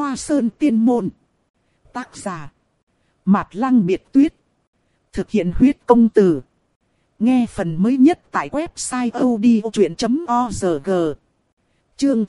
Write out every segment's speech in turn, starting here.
Hoa Sơn Tiên Môn. Tác giả Mạt Lăng Biệt Tuyết. Thực hiện huyết công từ. Nghe phần mới nhất tại website odchuyện.org. Chương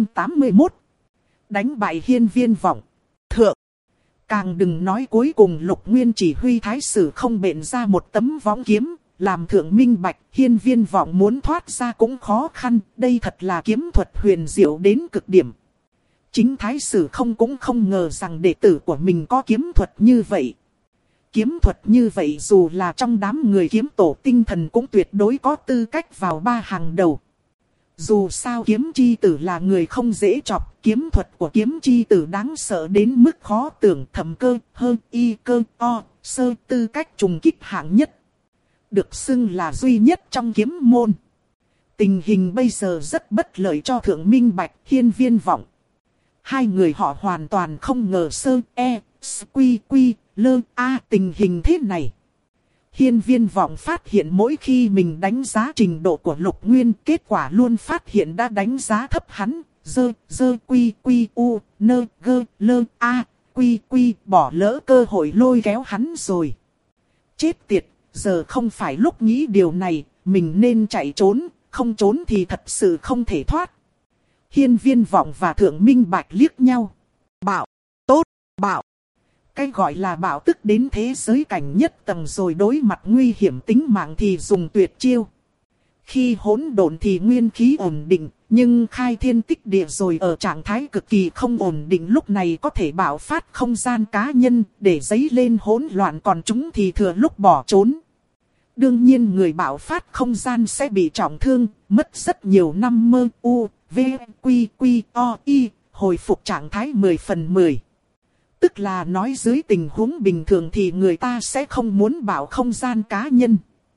981. Đánh bại hiên viên vọng. Thượng. Càng đừng nói cuối cùng Lục Nguyên chỉ huy thái sử không bện ra một tấm võng kiếm. Làm thượng minh bạch, hiên viên vọng muốn thoát ra cũng khó khăn. Đây thật là kiếm thuật huyền diệu đến cực điểm. Chính thái sử không cũng không ngờ rằng đệ tử của mình có kiếm thuật như vậy. Kiếm thuật như vậy dù là trong đám người kiếm tổ tinh thần cũng tuyệt đối có tư cách vào ba hàng đầu. Dù sao kiếm chi tử là người không dễ chọc, kiếm thuật của kiếm chi tử đáng sợ đến mức khó tưởng, thầm cơ, hơn y cơ, o, sơ tư cách trùng kích hạng nhất. Được xưng là duy nhất trong kiếm môn. Tình hình bây giờ rất bất lợi cho thượng minh bạch, hiên viên vọng. Hai người họ hoàn toàn không ngờ sơ, e, quy, quy, lơ, a tình hình thế này. Hiên viên vọng phát hiện mỗi khi mình đánh giá trình độ của Lục Nguyên, kết quả luôn phát hiện đã đánh giá thấp hắn. Dơ, quy, quy, u, nơ, gơ, lơ, a, quy, quy, bỏ lỡ cơ hội lôi kéo hắn rồi. Chết tiệt, giờ không phải lúc nghĩ điều này, mình nên chạy trốn, không trốn thì thật sự không thể thoát. Hiên viên vọng và thượng minh bạch liếc nhau. Bảo, tốt, bảo. Cái gọi là bảo tức đến thế giới cảnh nhất tầng rồi đối mặt nguy hiểm tính mạng thì dùng tuyệt chiêu. Khi hỗn độn thì nguyên khí ổn định, nhưng khai thiên tích địa rồi ở trạng thái cực kỳ không ổn định lúc này có thể bạo phát không gian cá nhân để dấy lên hỗn loạn, còn chúng thì thừa lúc bỏ trốn. Đương nhiên người bạo phát không gian sẽ bị trọng thương, mất rất nhiều năm mơ u, v, quy, quy, o, y, hồi phục trạng thái 10/10. Tức là nói dưới tình huống bình thường thì người ta sẽ không muốn bảo không gian cá nhân.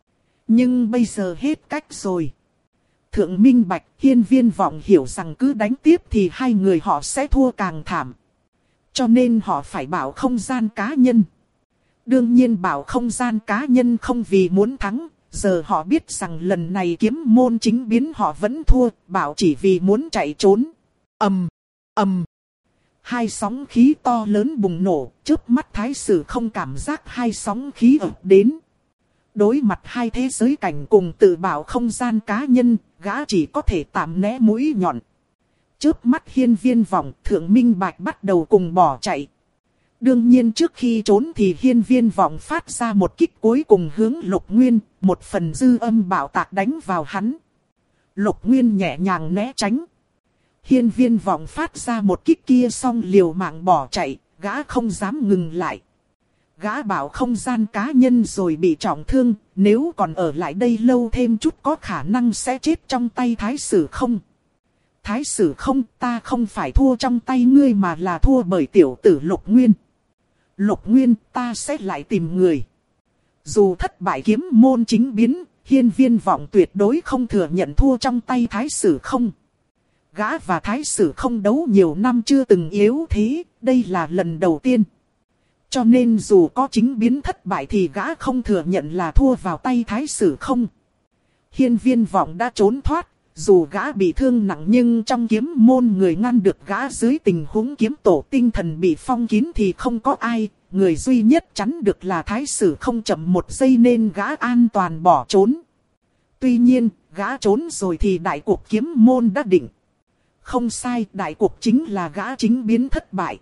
Nhưng bây giờ hết cách rồi. Thượng minh bạch, hiên viên vọng hiểu rằng cứ đánh tiếp thì hai người họ sẽ thua càng thảm. Cho nên họ phải bảo không gian cá nhân. Đương nhiên bảo không gian cá nhân không vì muốn thắng. Giờ họ biết rằng lần này kiếm môn chính biến họ vẫn thua, bảo chỉ vì muốn chạy trốn. Ầm, ầm. Hai sóng khí to lớn bùng nổ, trước mắt thái sử không cảm giác hai sóng khí ập đến. Đối mặt hai thế giới cảnh cùng tự bảo không gian cá nhân, gã chỉ có thể tạm né mũi nhọn. Trước mắt hiên viên vọng, thượng minh bạch bắt đầu cùng bỏ chạy. Đương nhiên trước khi trốn thì hiên viên vọng phát ra một kích cuối cùng hướng Lục Nguyên, một phần dư âm bạo tạc đánh vào hắn. Lục Nguyên nhẹ nhàng né tránh. Hiên viên vọng phát ra một kích kia xong liều mạng bỏ chạy, gã không dám ngừng lại. Gã bảo không gian cá nhân rồi bị trọng thương, nếu còn ở lại đây lâu thêm chút có khả năng sẽ chết trong tay thái sử không. Thái sử không, ta không phải thua trong tay ngươi mà là thua bởi tiểu tử Lục Nguyên. Lục Nguyên, ta sẽ lại tìm người. Dù thất bại kiếm môn chính biến, hiên viên vọng tuyệt đối không thừa nhận thua trong tay thái sử không. Gã và thái sử không đấu nhiều năm chưa từng yếu thế, đây là lần đầu tiên. Cho nên dù có chính biến thất bại thì gã không thừa nhận là thua vào tay thái sử không. Hiên viên vọng đã trốn thoát, dù gã bị thương nặng nhưng trong kiếm môn người ngăn được gã dưới tình huống kiếm tổ tinh thần bị phong kín thì không có ai. Người duy nhất chắn được là thái sử không chậm một giây nên gã an toàn bỏ trốn. Tuy nhiên, gã trốn rồi thì đại cuộc kiếm môn đã định. Không sai, đại cuộc chính là gã chính biến thất bại.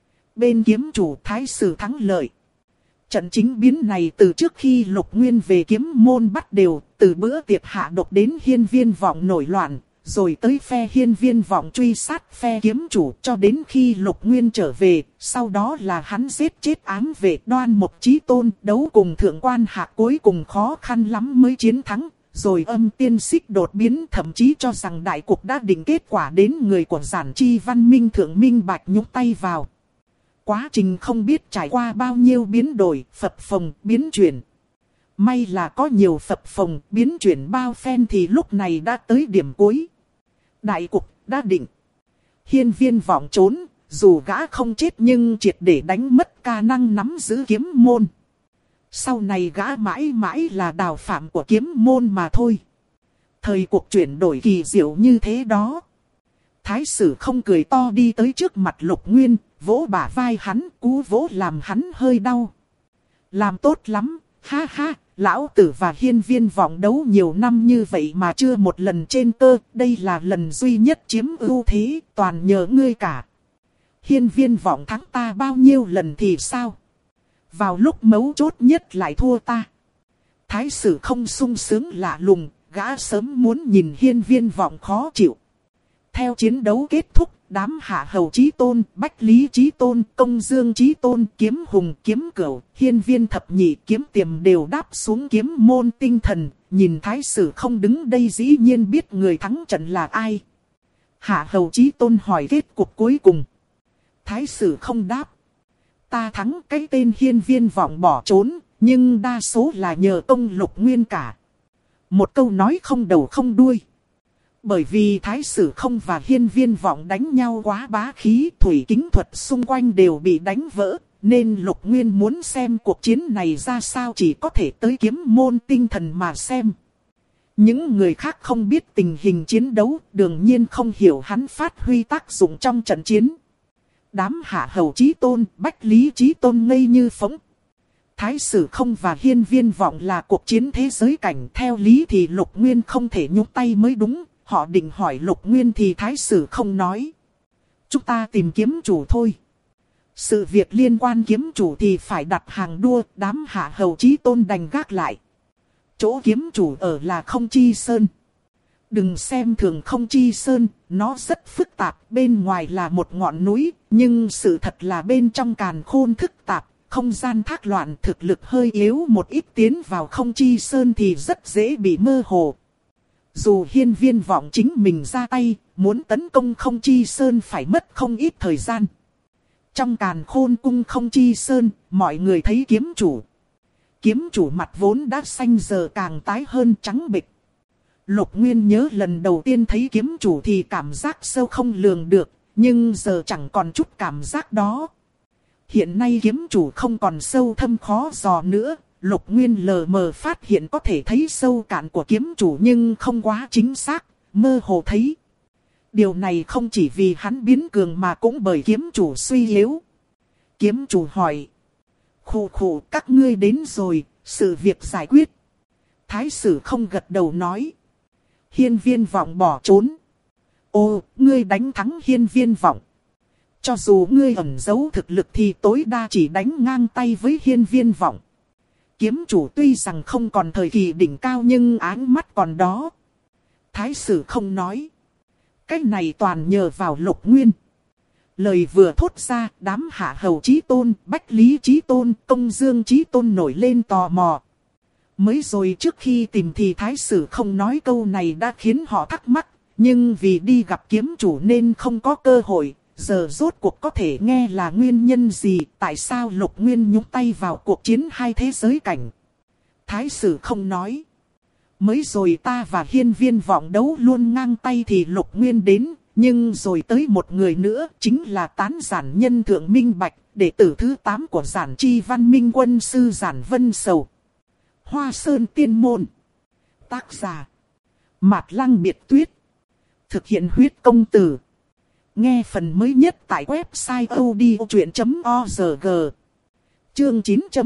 Bên kiếm chủ thái sử thắng lợi. Trận chính biến này từ trước khi Lục Nguyên về kiếm môn bắt đều, từ bữa tiệc hạ độc đến hiên viên vọng nổi loạn, rồi tới phe hiên viên vọng truy sát phe kiếm chủ cho đến khi Lục Nguyên trở về, sau đó là hắn giết chết ám vệ Đoan Mộc Chí Tôn, đấu cùng thượng quan hạ cuối cùng khó khăn lắm mới chiến thắng. Rồi âm tiên xích đột biến, thậm chí cho rằng đại cuộc đã định, kết quả đến người của giản chi văn minh thượng minh bạch nhúc tay vào. Quá trình không biết trải qua bao nhiêu biến đổi, phập phồng, biến chuyển. May là có nhiều phập phồng, biến chuyển bao phen thì lúc này đã tới điểm cuối. Đại cục đã định. Hiên viên vọng trốn, dù gã không chết nhưng triệt để đánh mất khả năng nắm giữ kiếm môn. Sau này gã mãi mãi là đào phạm của kiếm môn mà thôi. Thời cuộc chuyển đổi kỳ diệu như thế đó. Thái sử không cười to đi tới trước mặt Lục Nguyên, vỗ bả vai hắn, cú vỗ làm hắn hơi đau. Làm tốt lắm, ha ha, lão tử và Hiên Viên Vọng đấu nhiều năm như vậy mà chưa một lần trên cơ, đây là lần duy nhất chiếm ưu thế, toàn nhờ ngươi cả. Hiên Viên Vọng thắng ta bao nhiêu lần thì sao? Vào lúc mấu chốt nhất lại thua ta. Thái sử không sung sướng lạ lùng, gã sớm muốn nhìn Hiên Viên Vọng khó chịu. Theo chiến đấu kết thúc, đám Hạ Hầu Chí Tôn, Bách Lý Chí Tôn, Công Dương Chí Tôn, Kiếm Hùng, Kiếm Cửu, Hiên Viên Thập Nhị, Kiếm Tiềm đều đáp xuống kiếm môn tinh thần. Nhìn Thái sử không đứng đây dĩ nhiên biết người thắng trận là ai. Hạ Hầu Chí Tôn hỏi kết cục cuối cùng. Thái sử không đáp. Ta thắng, cái tên Hiên Viên Vọng bỏ trốn, nhưng đa số là nhờ công Lục Nguyên cả. Một câu nói không đầu không đuôi. Bởi vì Thái sử không và Hiên Viên Vọng đánh nhau quá bá khí, thủy kính thuật xung quanh đều bị đánh vỡ, nên Lục Nguyên muốn xem cuộc chiến này ra sao chỉ có thể tới kiếm môn tinh thần mà xem. Những người khác không biết tình hình chiến đấu, đương nhiên không hiểu hắn phát huy tác dụng trong trận chiến. Đám Hạ Hầu Chí Tôn, Bách Lý Chí Tôn ngây như phỗng. Thái sử không và Hiên Viên Vọng là cuộc chiến thế giới cảnh, theo lý thì Lục Nguyên không thể nhúc tay mới đúng. Họ định hỏi Lục Nguyên thì Thái sử không nói. Chúng ta tìm kiếm chủ thôi. Sự việc liên quan kiếm chủ thì phải đặt hàng đua, đám Hạ Hầu Chí Tôn đành gác lại. Chỗ kiếm chủ ở là Không Chi Sơn. Đừng xem thường Không Chi Sơn, nó rất phức tạp, bên ngoài là một ngọn núi, nhưng sự thật là bên trong càn khôn thức tạp, không gian thác loạn, thực lực hơi yếu một ít, tiến vào Không Chi Sơn thì rất dễ bị mơ hồ. Dù Hiên Viên Vọng chính mình ra tay, muốn tấn công Không Chi Sơn phải mất không ít thời gian. Trong càn khôn cung Không Chi Sơn, mọi người thấy kiếm chủ. Kiếm chủ mặt vốn đã xanh giờ càng tái hơn trắng bệch. Lục Nguyên nhớ lần đầu tiên thấy kiếm chủ thì cảm giác sâu không lường được, nhưng giờ chẳng còn chút cảm giác đó. Hiện nay kiếm chủ không còn sâu thâm khó dò nữa. Lục Nguyên lờ mờ phát hiện có thể thấy sâu cạn của kiếm chủ nhưng không quá chính xác, mơ hồ thấy. Điều này không chỉ vì hắn biến cường mà cũng bởi kiếm chủ suy yếu. Kiếm chủ hỏi. Khủ khủ, các ngươi đến rồi, sự việc giải quyết. Thái sử không gật đầu nói. Hiên Viên Vọng bỏ trốn. Ồ, ngươi đánh thắng Hiên Viên Vọng. Cho dù ngươi ẩn giấu thực lực thì tối đa chỉ đánh ngang tay với Hiên Viên Vọng. Kiếm chủ tuy rằng không còn thời kỳ đỉnh cao nhưng áng mắt còn đó. Thái sử không nói. Cái này toàn nhờ vào Lục Nguyên. Lời vừa thốt ra, đám Hạ Hầu Chí Tôn, Bách Lý Chí Tôn, Công Dương Chí Tôn nổi lên tò mò. Mới rồi trước khi tìm thì Thái sử không nói câu này đã khiến họ thắc mắc. Nhưng vì đi gặp kiếm chủ nên không có cơ hội. Giờ rốt cuộc có thể nghe là nguyên nhân gì, tại sao Lục Nguyên nhúng tay vào cuộc chiến hai thế giới cảnh. Thái sử không nói. Mới rồi ta và Hiên Viên Vọng đấu luôn ngang tay thì Lục Nguyên đến, nhưng rồi tới một người nữa, chính là Tán Giản Nhân Thượng Minh Bạch, đệ tử thứ 8 của Giản Chi Văn Minh Quân sư Giản Vân Sầu. Hoa Sơn Tiên Môn. Tác giả Mạt Lăng Biệt Tuyết. Thực hiện huyết công từ. Nghe phần mới nhất tại website odchuyện.org. Chương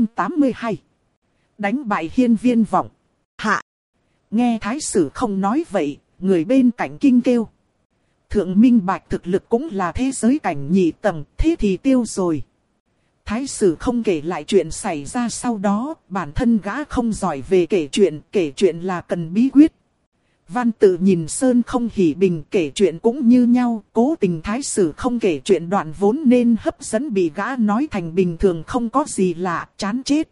982. Đánh bại Hiên Viên Vọng. Hạ. Nghe Thái sử không nói vậy, người bên cạnh kinh kêu. Thượng Minh Bạch thực lực cũng là thế giới cảnh nhị tầng, thế thì tiêu rồi. Thái sử không kể lại chuyện xảy ra sau đó, bản thân gã không giỏi về kể chuyện là cần bí quyết. Văn tự nhìn Sơn không hỉ bình, kể chuyện cũng như nhau, cố tình Thái sử không kể chuyện đoạn vốn nên hấp dẫn bị gã nói thành bình thường không có gì lạ, chán chết.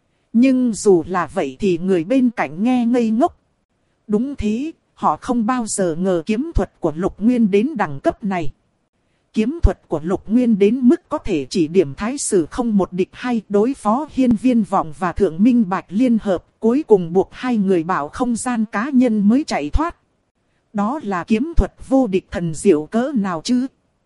Nhưng dù là vậy thì người bên cạnh nghe ngây ngốc. Đúng thế, họ không bao giờ ngờ kiếm thuật của Lục Nguyên đến đẳng cấp này. Kiếm thuật của Lục Nguyên đến mức có thể chỉ điểm Thái sử không một địch hay, đối phó Hiên Viên Vọng và Thượng Minh Bạch liên hợp, cuối cùng buộc hai người bảo không gian cá nhân mới chạy thoát. Đó là kiếm thuật vô địch thần diệu cỡ nào chứ?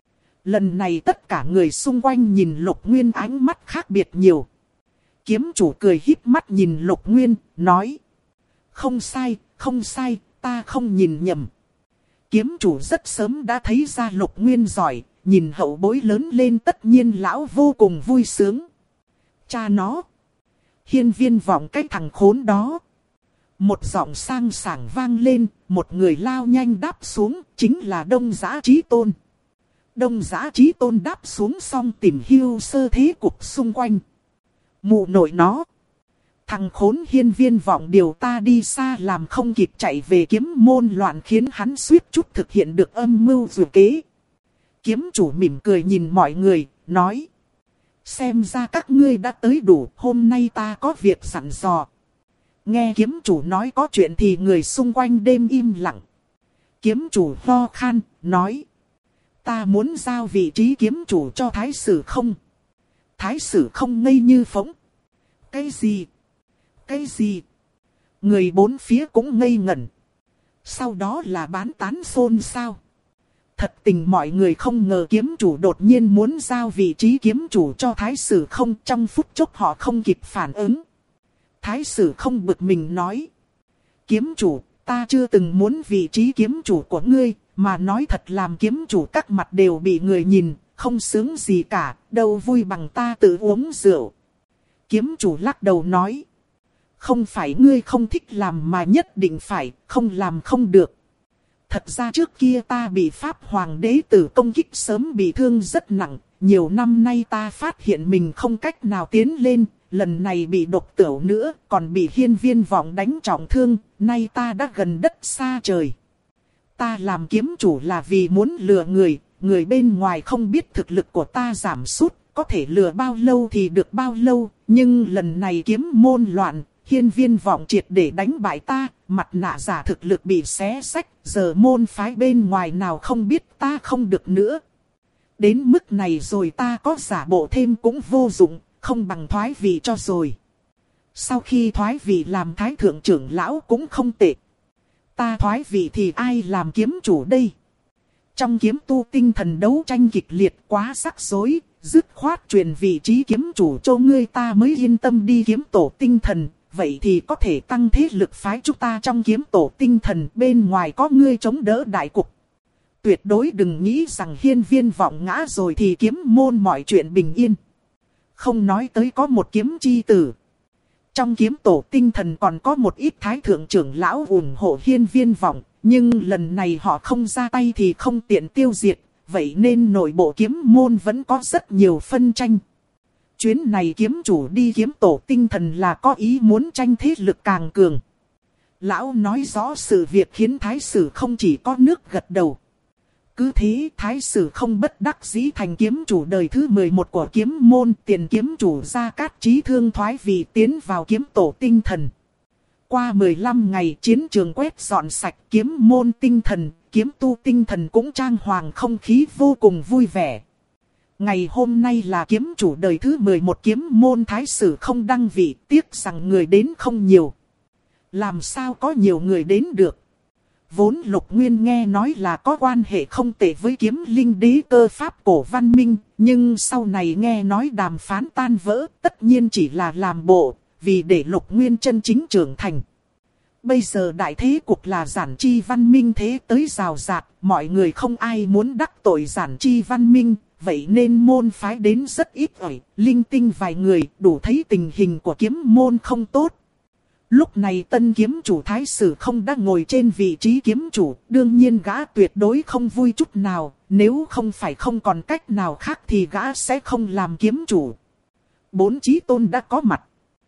Lần này tất cả người xung quanh nhìn Lục Nguyên ánh mắt khác biệt nhiều. Kiếm chủ cười híp mắt nhìn Lục Nguyên, nói. Không sai, ta không nhìn nhầm. Kiếm chủ rất sớm đã thấy ra Lục Nguyên giỏi, nhìn hậu bối lớn lên tất nhiên lão vô cùng vui sướng. Cha nó! Hiên Viên Vọng cái thằng khốn đó! Một giọng sang sảng vang lên, một người lao nhanh đáp xuống, chính là Đông Giã Chí Tôn. Đông Giã Chí Tôn đáp xuống xong tìm hưu sơ thế cục xung quanh. Mụ nội nó! Thằng khốn Hiên Viên Vọng điều ta đi xa làm không kịp chạy về kiếm môn loạn khiến hắn suýt chút thực hiện được âm mưu dự kế. Kiếm chủ mỉm cười nhìn mọi người, nói. Xem ra các ngươi đã tới đủ, hôm nay ta có việc dặn dò. Nghe kiếm chủ nói có chuyện thì người xung quanh đêm im lặng. Kiếm chủ ho khan, nói. Ta muốn giao vị trí kiếm chủ cho Thái Sử Không. Thái Sử Không ngây như phỗng. Cái gì? Cái gì? Người bốn phía cũng ngây ngẩn. Sau đó là bán tán xôn xao. Thật tình mọi người không ngờ kiếm chủ đột nhiên muốn giao vị trí kiếm chủ cho Thái Sử Không, trong phút chốc họ không kịp phản ứng. Thái Sử Không bực mình nói. Kiếm chủ, ta chưa từng muốn vị trí kiếm chủ của ngươi, mà nói thật làm kiếm chủ các mặt đều bị người nhìn, không sướng gì cả, đâu vui bằng ta tự uống rượu. Kiếm chủ lắc đầu nói. Không phải ngươi không thích làm mà nhất định phải, không làm không được. Thật ra trước kia ta bị Pháp Hoàng đế tử công kích sớm bị thương rất nặng, nhiều năm nay ta phát hiện mình không cách nào tiến lên, lần này bị độc tửu nữa, còn bị Hiên Viên Vọng đánh trọng thương, nay ta đã gần đất xa trời. Ta làm kiếm chủ là vì muốn lừa người, người bên ngoài không biết thực lực của ta giảm sút, có thể lừa bao lâu thì được bao lâu, nhưng lần này kiếm môn loạn. Hiên Viên Vọng triệt để đánh bại ta, mặt nạ giả thực lực bị xé xách, giờ môn phái bên ngoài nào không biết ta không được nữa. Đến mức này rồi ta có giả bộ thêm cũng vô dụng, không bằng thoái vị cho rồi. Sau khi thoái vị làm thái thượng trưởng lão cũng không tệ. Ta thoái vị thì ai làm kiếm chủ đây? Trong kiếm tu tinh thần đấu tranh kịch liệt quá rắc rối, dứt khoát truyền vị trí kiếm chủ cho ngươi ta mới yên tâm đi kiếm tổ tinh thần. Vậy thì có thể tăng thế lực phái chúng ta trong kiếm tổ tinh thần, bên ngoài có ngươi chống đỡ đại cục. Tuyệt đối đừng nghĩ rằng Hiên Viên Vọng ngã rồi thì kiếm môn mọi chuyện bình yên. Không nói tới có một kiếm chi tử. Trong kiếm tổ tinh thần còn có một ít thái thượng trưởng lão ủng hộ Hiên Viên Vọng, nhưng lần này họ không ra tay thì không tiện tiêu diệt, vậy nên nội bộ kiếm môn vẫn có rất nhiều phân tranh. Chuyến này kiếm chủ đi kiếm tổ tinh thần là có ý muốn tranh thế lực càng cường. Lão nói rõ sự việc khiến Thái Sử Không chỉ có nước gật đầu. Cứ thế Thái Sử Không bất đắc dĩ thành kiếm chủ đời thứ 11 của kiếm môn, tiền kiếm chủ Gia Cát Chí Thương thoái vị tiến vào kiếm tổ tinh thần. Qua 15 ngày chiến trường quét dọn sạch, kiếm môn tinh thần, kiếm tu tinh thần cũng trang hoàng không khí vô cùng vui vẻ. Ngày hôm nay là kiếm chủ đời thứ 11 kiếm môn Thái Sử Không đăng vị, tiếc rằng người đến không nhiều. Làm sao có nhiều người đến được? Vốn Lục Nguyên nghe nói là có quan hệ không tệ với kiếm linh đế cơ pháp cổ văn minh, nhưng sau này nghe nói đàm phán tan vỡ, tất nhiên chỉ là làm bộ, vì để Lục Nguyên chân chính trưởng thành. Bây giờ đại thế cục là Giản Chi Văn Minh thế tới rào rạt, mọi người không ai muốn đắc tội Giản Chi Văn Minh. Vậy nên môn phái đến rất ít ỏi, linh tinh vài người, đủ thấy tình hình của kiếm môn không tốt. Lúc này tân kiếm chủ Thái Sử Không đang ngồi trên vị trí kiếm chủ, đương nhiên gã tuyệt đối không vui chút nào, nếu không phải không còn cách nào khác thì gã sẽ không làm kiếm chủ. 4 chí tôn đã có mặt.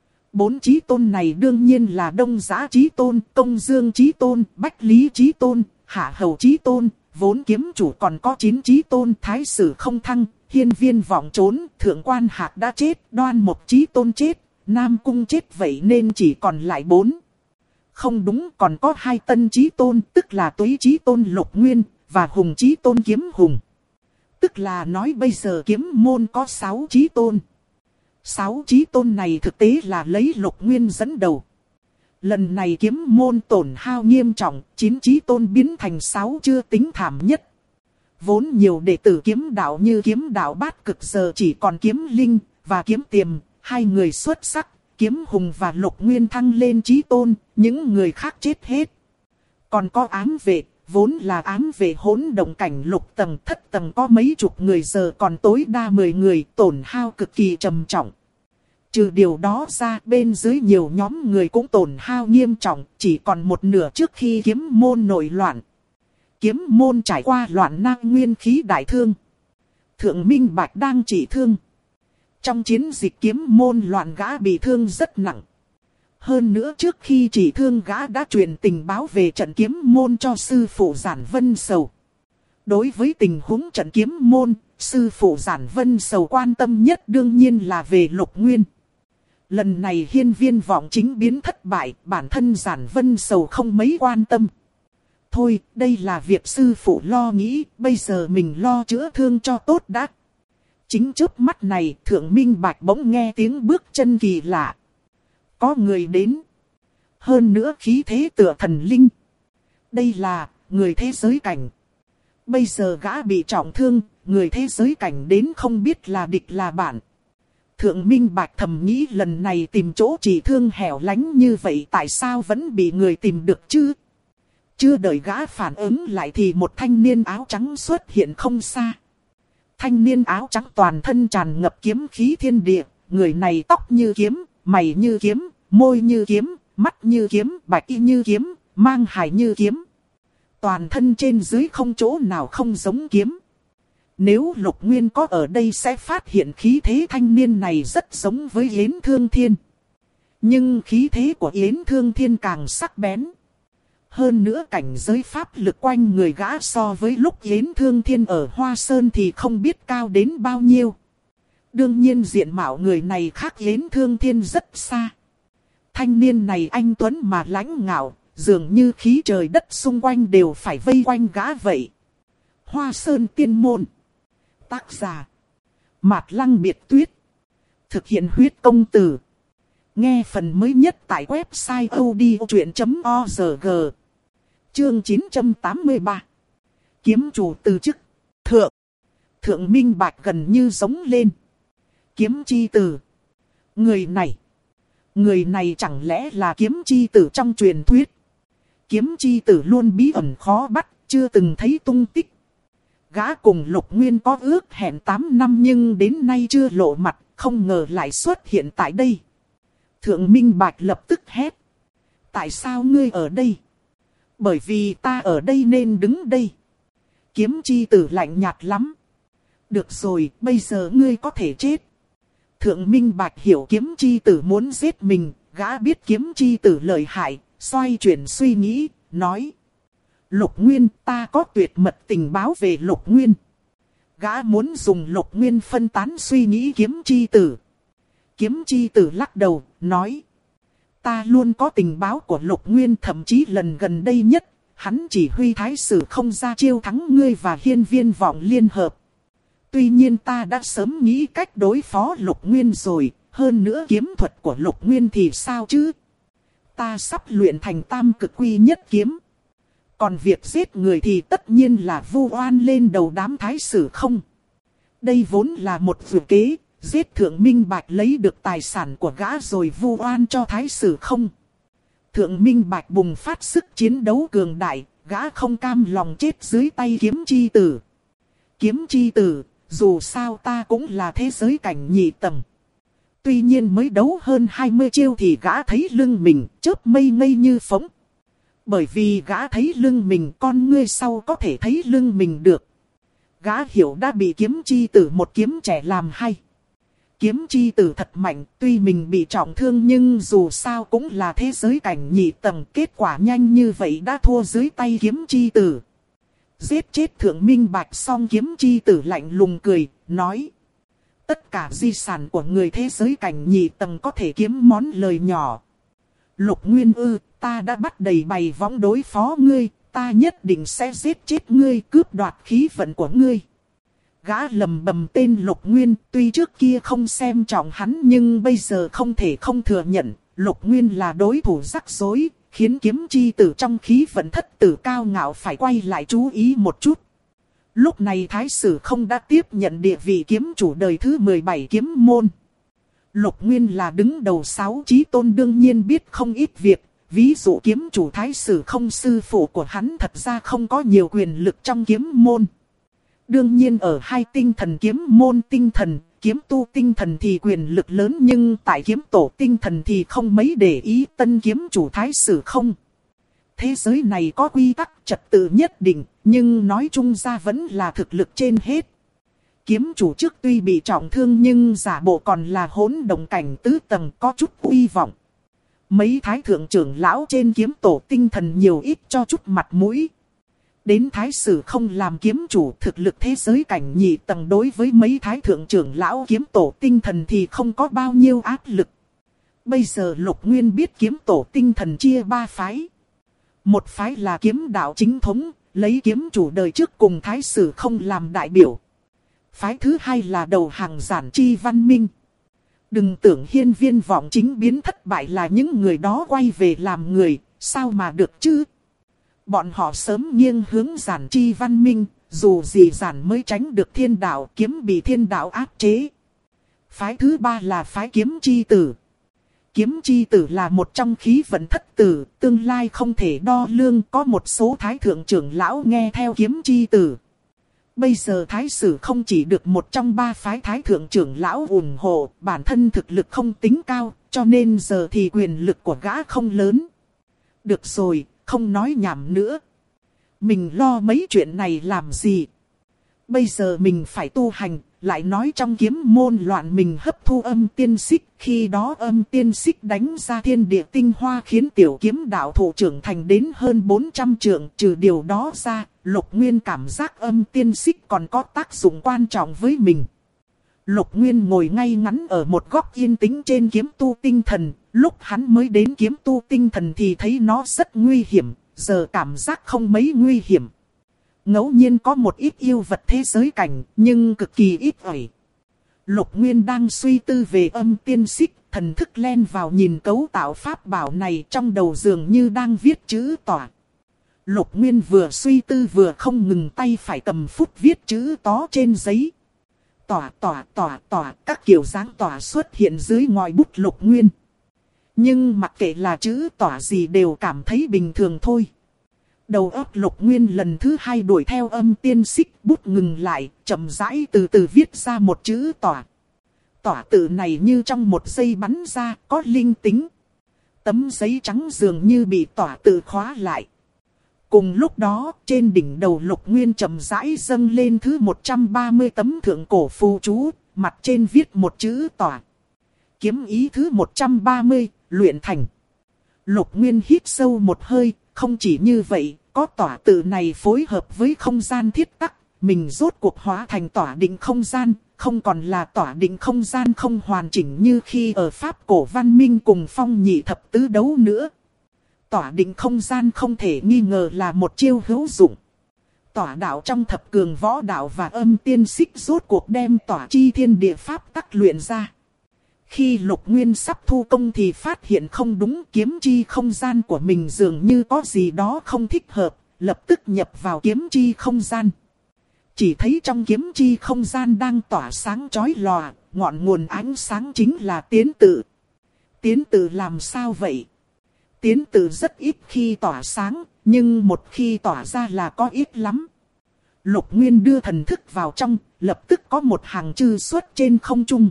4 chí tôn này đương nhiên là Đông Giã Chí Tôn, Công Dương Chí Tôn, Bách Lý Chí Tôn, Hạ Hầu Chí Tôn. Vốn kiếm chủ còn có 9 chí tôn, Thái Sử Không thăng, Hiên Viên Vọng trốn, Thượng Quan Hạc đã chết, Đoan Mộc Chí Tôn chết, Nam Cung chết, vậy nên chỉ còn lại 4. Không đúng, còn có 2 tân chí tôn, tức là Túy Chí Tôn Lục Nguyên, và Hùng Chí Tôn Kiếm Hùng. Tức là nói bây giờ kiếm môn có 6 chí tôn. 6 chí tôn này thực tế là lấy Lục Nguyên dẫn đầu. Lần này kiếm môn tổn hao nghiêm trọng, 9 chí tôn biến thành 6 chưa tính thảm nhất. Vốn nhiều đệ tử kiếm đạo như kiếm đạo Bát Cực giờ chỉ còn kiếm linh và kiếm tiềm, 2 người xuất sắc, kiếm hùng và Lục Nguyên thăng lên chí tôn, những người khác chết hết. Còn có ám vệ, Vốn là ám vệ hỗn động cảnh lục tầng thất tầng có mấy chục người, giờ còn tối đa 10 người, tổn hao cực kỳ trầm trọng. Trừ điều đó ra, bên dưới nhiều nhóm người cũng tổn hao nghiêm trọng, chỉ còn một nửa trước khi kiếm môn nổi loạn. Kiếm môn trải qua loạn nang nguyên khí đại thương. Thượng Minh Bạch đang trị thương. Trong chiến dịch kiếm môn loạn, gã bị thương rất nặng. Hơn nữa trước khi trị thương, gã đã truyền tình báo về trận kiếm môn cho sư phụ Giản Vân Sầu. Đối với tình huống trận kiếm môn, sư phụ Giản Vân Sầu quan tâm nhất đương nhiên là về Lục Nguyên. Lần này hiên viên vọng chính biến thất bại, bản thân Giản Vân Sầu không mấy quan tâm. Thôi, đây là việc sư phụ lo nghĩ, bây giờ mình lo chữa thương cho tốt đã. Chính trước mắt này, Thượng Minh Bạch bỗng nghe tiếng bước chân kỳ lạ. Có người đến. Hơn nữa khí thế tựa thần linh. Đây là người thế giới cảnh. Bây giờ gã bị trọng thương, người thế giới cảnh đến không biết là địch là bạn. Thượng Minh Bạch thầm nghĩ lần này tìm chỗ trị thương hẻo lánh như vậy, tại sao vẫn bị người tìm được chứ? Chưa đợi gã phản ứng lại thì một thanh niên áo trắng xuất hiện không xa. Thanh niên áo trắng toàn thân tràn ngập kiếm khí thiên địa, người này tóc như kiếm, mày như kiếm, môi như kiếm, mắt như kiếm, bạch y như kiếm, mang hài như kiếm. Toàn thân trên dưới không chỗ nào không giống kiếm. Nếu Lục Nguyên có ở đây sẽ phát hiện khí thế thanh niên này rất giống với Yến Thương Thiên. Nhưng khí thế của Yến Thương Thiên càng sắc bén. Hơn nữa cảnh giới pháp lực quanh người gã so với lúc Yến Thương Thiên ở Hoa Sơn thì không biết cao đến bao nhiêu. Đương nhiên diện mạo người này khác Yến Thương Thiên rất xa. Thanh niên này anh tuấn mà lãnh ngạo, dường như khí trời đất xung quanh đều phải vây quanh gã vậy. Hoa Sơn Tiên Môn. Tác giả Mạt Lăng Biệt Tuyết. Thực hiện huyết công từ. Nghe phần mới nhất tại website odchuyện.org. Chương 983. Kiếm chủ từ chức. Thượng Minh Bạch gần như giống lên. Kiếm chi tử. Người này chẳng lẽ là kiếm chi tử trong truyền thuyết? Kiếm chi tử luôn bí ẩn khó bắt, chưa từng thấy tung tích. Gã cùng Lục Nguyên có ước hẹn 8 năm nhưng đến nay chưa lộ mặt, không ngờ lại xuất hiện tại đây. Thượng Minh Bạch lập tức hét. Tại sao ngươi ở đây? Bởi vì ta ở đây nên đứng đây. Kiếm chi tử lạnh nhạt lắm. Được rồi, bây giờ ngươi có thể chết. Thượng Minh Bạch hiểu kiếm chi tử muốn giết mình, gã biết kiếm chi tử lợi hại, xoay chuyển suy nghĩ, nói. Lục Nguyên, ta có tuyệt mật tình báo về Lục Nguyên. Gã muốn dùng Lục Nguyên phân tán suy nghĩ kiếm chi tử. Kiếm chi tử lắc đầu, nói. Ta luôn có tình báo của Lục Nguyên, thậm chí lần gần đây nhất, hắn chỉ huy thái sử không ra chiêu thắng ngươi và hiên viên vọng liên hợp. Tuy nhiên ta đã sớm nghĩ cách đối phó Lục Nguyên rồi, hơn nữa kiếm thuật của Lục Nguyên thì sao chứ? Ta sắp luyện thành tam cực quy nhất kiếm. Còn việc giết người thì tất nhiên là vu oan lên đầu đám thái sử không. Đây vốn là một vụ kế, giết Thượng Minh Bạch lấy được tài sản của gã rồi vu oan cho thái sử không. Thượng Minh Bạch bùng phát sức chiến đấu cường đại, gã không cam lòng chết dưới tay kiếm chi tử. Kiếm chi tử, dù sao ta cũng là thế giới cảnh nhị tầng. Tuy nhiên mới đấu hơn 20 chiêu thì gã thấy lưng mình chớp mây ngây như phóng. Bởi vì gã thấy lưng mình, con ngươi sau có thể thấy lưng mình được. Gã hiểu đã bị kiếm chi tử một kiếm trẻ làm hay. Kiếm chi tử thật mạnh, tuy mình bị trọng thương nhưng dù sao cũng là thế giới cảnh nhị tầng. Kết quả nhanh như vậy đã thua dưới tay kiếm chi tử. Giết chết Thượng Minh Bạch xong kiếm chi tử lạnh lùng cười, nói. Tất cả di sản của người thế giới cảnh nhị tầng có thể kiếm món lời nhỏ. Lục Nguyên ư, ta đã bắt đầy bày võng đối phó ngươi, ta nhất định sẽ giết chết ngươi, cướp đoạt khí vận của ngươi. Gã lầm bầm tên Lục Nguyên, tuy trước kia không xem trọng hắn nhưng bây giờ không thể không thừa nhận, Lục Nguyên là đối thủ rắc rối, khiến kiếm chi tử trong khí vận thất tử cao ngạo phải quay lại chú ý một chút. Lúc này thái sử không đã tiếp nhận địa vị kiếm chủ đời thứ 17 kiếm môn. Lục Nguyên là đứng đầu 6 chí tôn đương nhiên biết không ít việc, ví dụ kiếm chủ thái sử không, sư phụ của hắn thật ra không có nhiều quyền lực trong kiếm môn. Đương nhiên ở hai tinh thần kiếm môn tinh thần, kiếm tu tinh thần thì quyền lực lớn, nhưng tại kiếm tổ tinh thần thì không mấy để ý tân kiếm chủ thái sử không. Thế giới này có quy tắc trật tự nhất định, nhưng nói chung ra vẫn là thực lực trên hết. Kiếm chủ trước tuy bị trọng thương nhưng giả bộ còn là hỗn động cảnh tứ tầng, có chút uy vọng. Mấy thái thượng trưởng lão trên kiếm tổ tinh thần nhiều ít cho chút mặt mũi. Đến thái sử không làm kiếm chủ, thực lực thế giới cảnh nhị tầng đối với mấy thái thượng trưởng lão kiếm tổ tinh thần thì không có bao nhiêu áp lực. Bây giờ Lục Nguyên biết kiếm tổ tinh thần chia ba phái. Một phái là kiếm đạo chính thống, lấy kiếm chủ đời trước cùng thái sử không làm đại biểu. Phái thứ hai là đầu hàng giản chi văn minh. Đừng tưởng hiên viên vọng chính biến thất bại là những người đó quay về làm người, sao mà được chứ? Bọn họ sớm nghiêng hướng giản chi văn minh, dù gì giản mới tránh được thiên đạo, kiếm bị thiên đạo áp chế. Phái thứ ba là phái kiếm chi tử. Kiếm chi tử là một trong khí vận thất tử, tương lai không thể đo lường, có một số thái thượng trưởng lão nghe theo kiếm chi tử. Bây giờ thái sử không chỉ được một trong ba phái thái thượng trưởng lão ủng hộ, bản thân thực lực không tính cao, cho nên giờ thì quyền lực của gã không lớn. Được rồi, không nói nhảm nữa. Mình lo mấy chuyện này làm gì? Bây giờ mình phải tu hành, lại nói trong kiếm môn loạn mình hấp thu âm tiên xích. Khi đó âm tiên xích đánh ra thiên địa tinh hoa khiến tiểu kiếm đạo thủ trưởng thành đến hơn 400 trượng. Trừ điều đó ra, Lục Nguyên cảm giác âm tiên xích còn có tác dụng quan trọng với mình. Lục Nguyên ngồi ngay ngắn ở một góc yên tĩnh trên kiếm tu tinh thần. Lúc hắn mới đến kiếm tu tinh thần thì thấy nó rất nguy hiểm, giờ cảm giác không mấy nguy hiểm. Ngẫu nhiên có một ít yêu vật thế giới cảnh, nhưng cực kỳ ít ỏi. Lục Nguyên đang suy tư về âm tiên xích, thần thức len vào nhìn cấu tạo pháp bảo này, trong đầu dường như đang viết chữ tỏa. Lục Nguyên vừa suy tư vừa không ngừng tay phải cầm phút viết chữ tó trên giấy. Tỏa tỏa tỏa tỏa, các kiểu dáng tỏa xuất hiện dưới ngòi bút Lục Nguyên. Nhưng mặc kệ là chữ tỏa gì đều cảm thấy bình thường thôi. Đầu óc Lục Nguyên lần thứ hai đuổi theo âm tiên xích, bút ngừng lại, chậm rãi từ từ viết ra một chữ tỏa. Tỏa tự này như trong một giây bắn ra, có linh tính. Tấm giấy trắng dường như bị tỏa tự khóa lại. Cùng lúc đó, trên đỉnh đầu Lục Nguyên chậm rãi dâng lên thứ 130 tấm thượng cổ phù chú, mặt trên viết một chữ tỏa. Kiếm ý thứ 130, luyện thành. Lục Nguyên hít sâu một hơi, không chỉ như vậy, có tỏa tự này phối hợp với không gian thiết tắc, mình rốt cuộc hóa thành tỏa định không gian, không còn là tỏa định không gian không hoàn chỉnh như khi ở Pháp cổ văn minh cùng Phong Nhị thập tứ đấu nữa. Tỏa định không gian không thể nghi ngờ là một chiêu hữu dụng. Tỏa đạo trong thập cường võ đạo và âm tiên xích rốt cuộc đem tỏa chi thiên địa pháp tắc luyện ra. Khi Lục Nguyên sắp thu công thì phát hiện không đúng, kiếm chi không gian của mình dường như có gì đó không thích hợp, lập tức nhập vào kiếm chi không gian. Chỉ thấy trong kiếm chi không gian đang tỏa sáng chói lòa, ngọn nguồn ánh sáng chính là tiến tự. Tiến tự làm sao vậy? Tiến tự rất ít khi tỏa sáng, nhưng một khi tỏa ra là có ít lắm. Lục Nguyên đưa thần thức vào trong, lập tức có một hàng chư xuất trên không trung.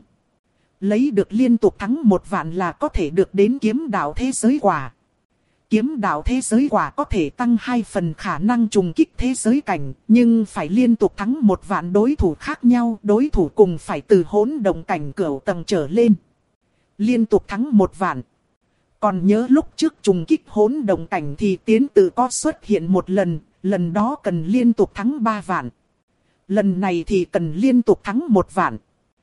Lấy được liên tục thắng 1 vạn là có thể được đến kiếm đạo thế giới quả. Kiếm đạo thế giới quả có thể tăng 2 phần khả năng trùng kích thế giới cảnh, nhưng phải liên tục thắng 1 vạn đối thủ khác nhau, đối thủ cùng phải từ hỗn động cảnh cửu tầng trở lên. Liên tục thắng 1 vạn. Còn nhớ lúc trước trùng kích hỗn động cảnh thì tiến tự có xuất hiện một lần, lần đó cần liên tục thắng 3 vạn. Lần này thì cần liên tục thắng 1 vạn.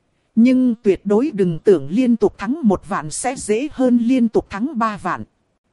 Nhưng tuyệt đối đừng tưởng liên tục thắng 1 vạn sẽ dễ hơn liên tục thắng 3 vạn.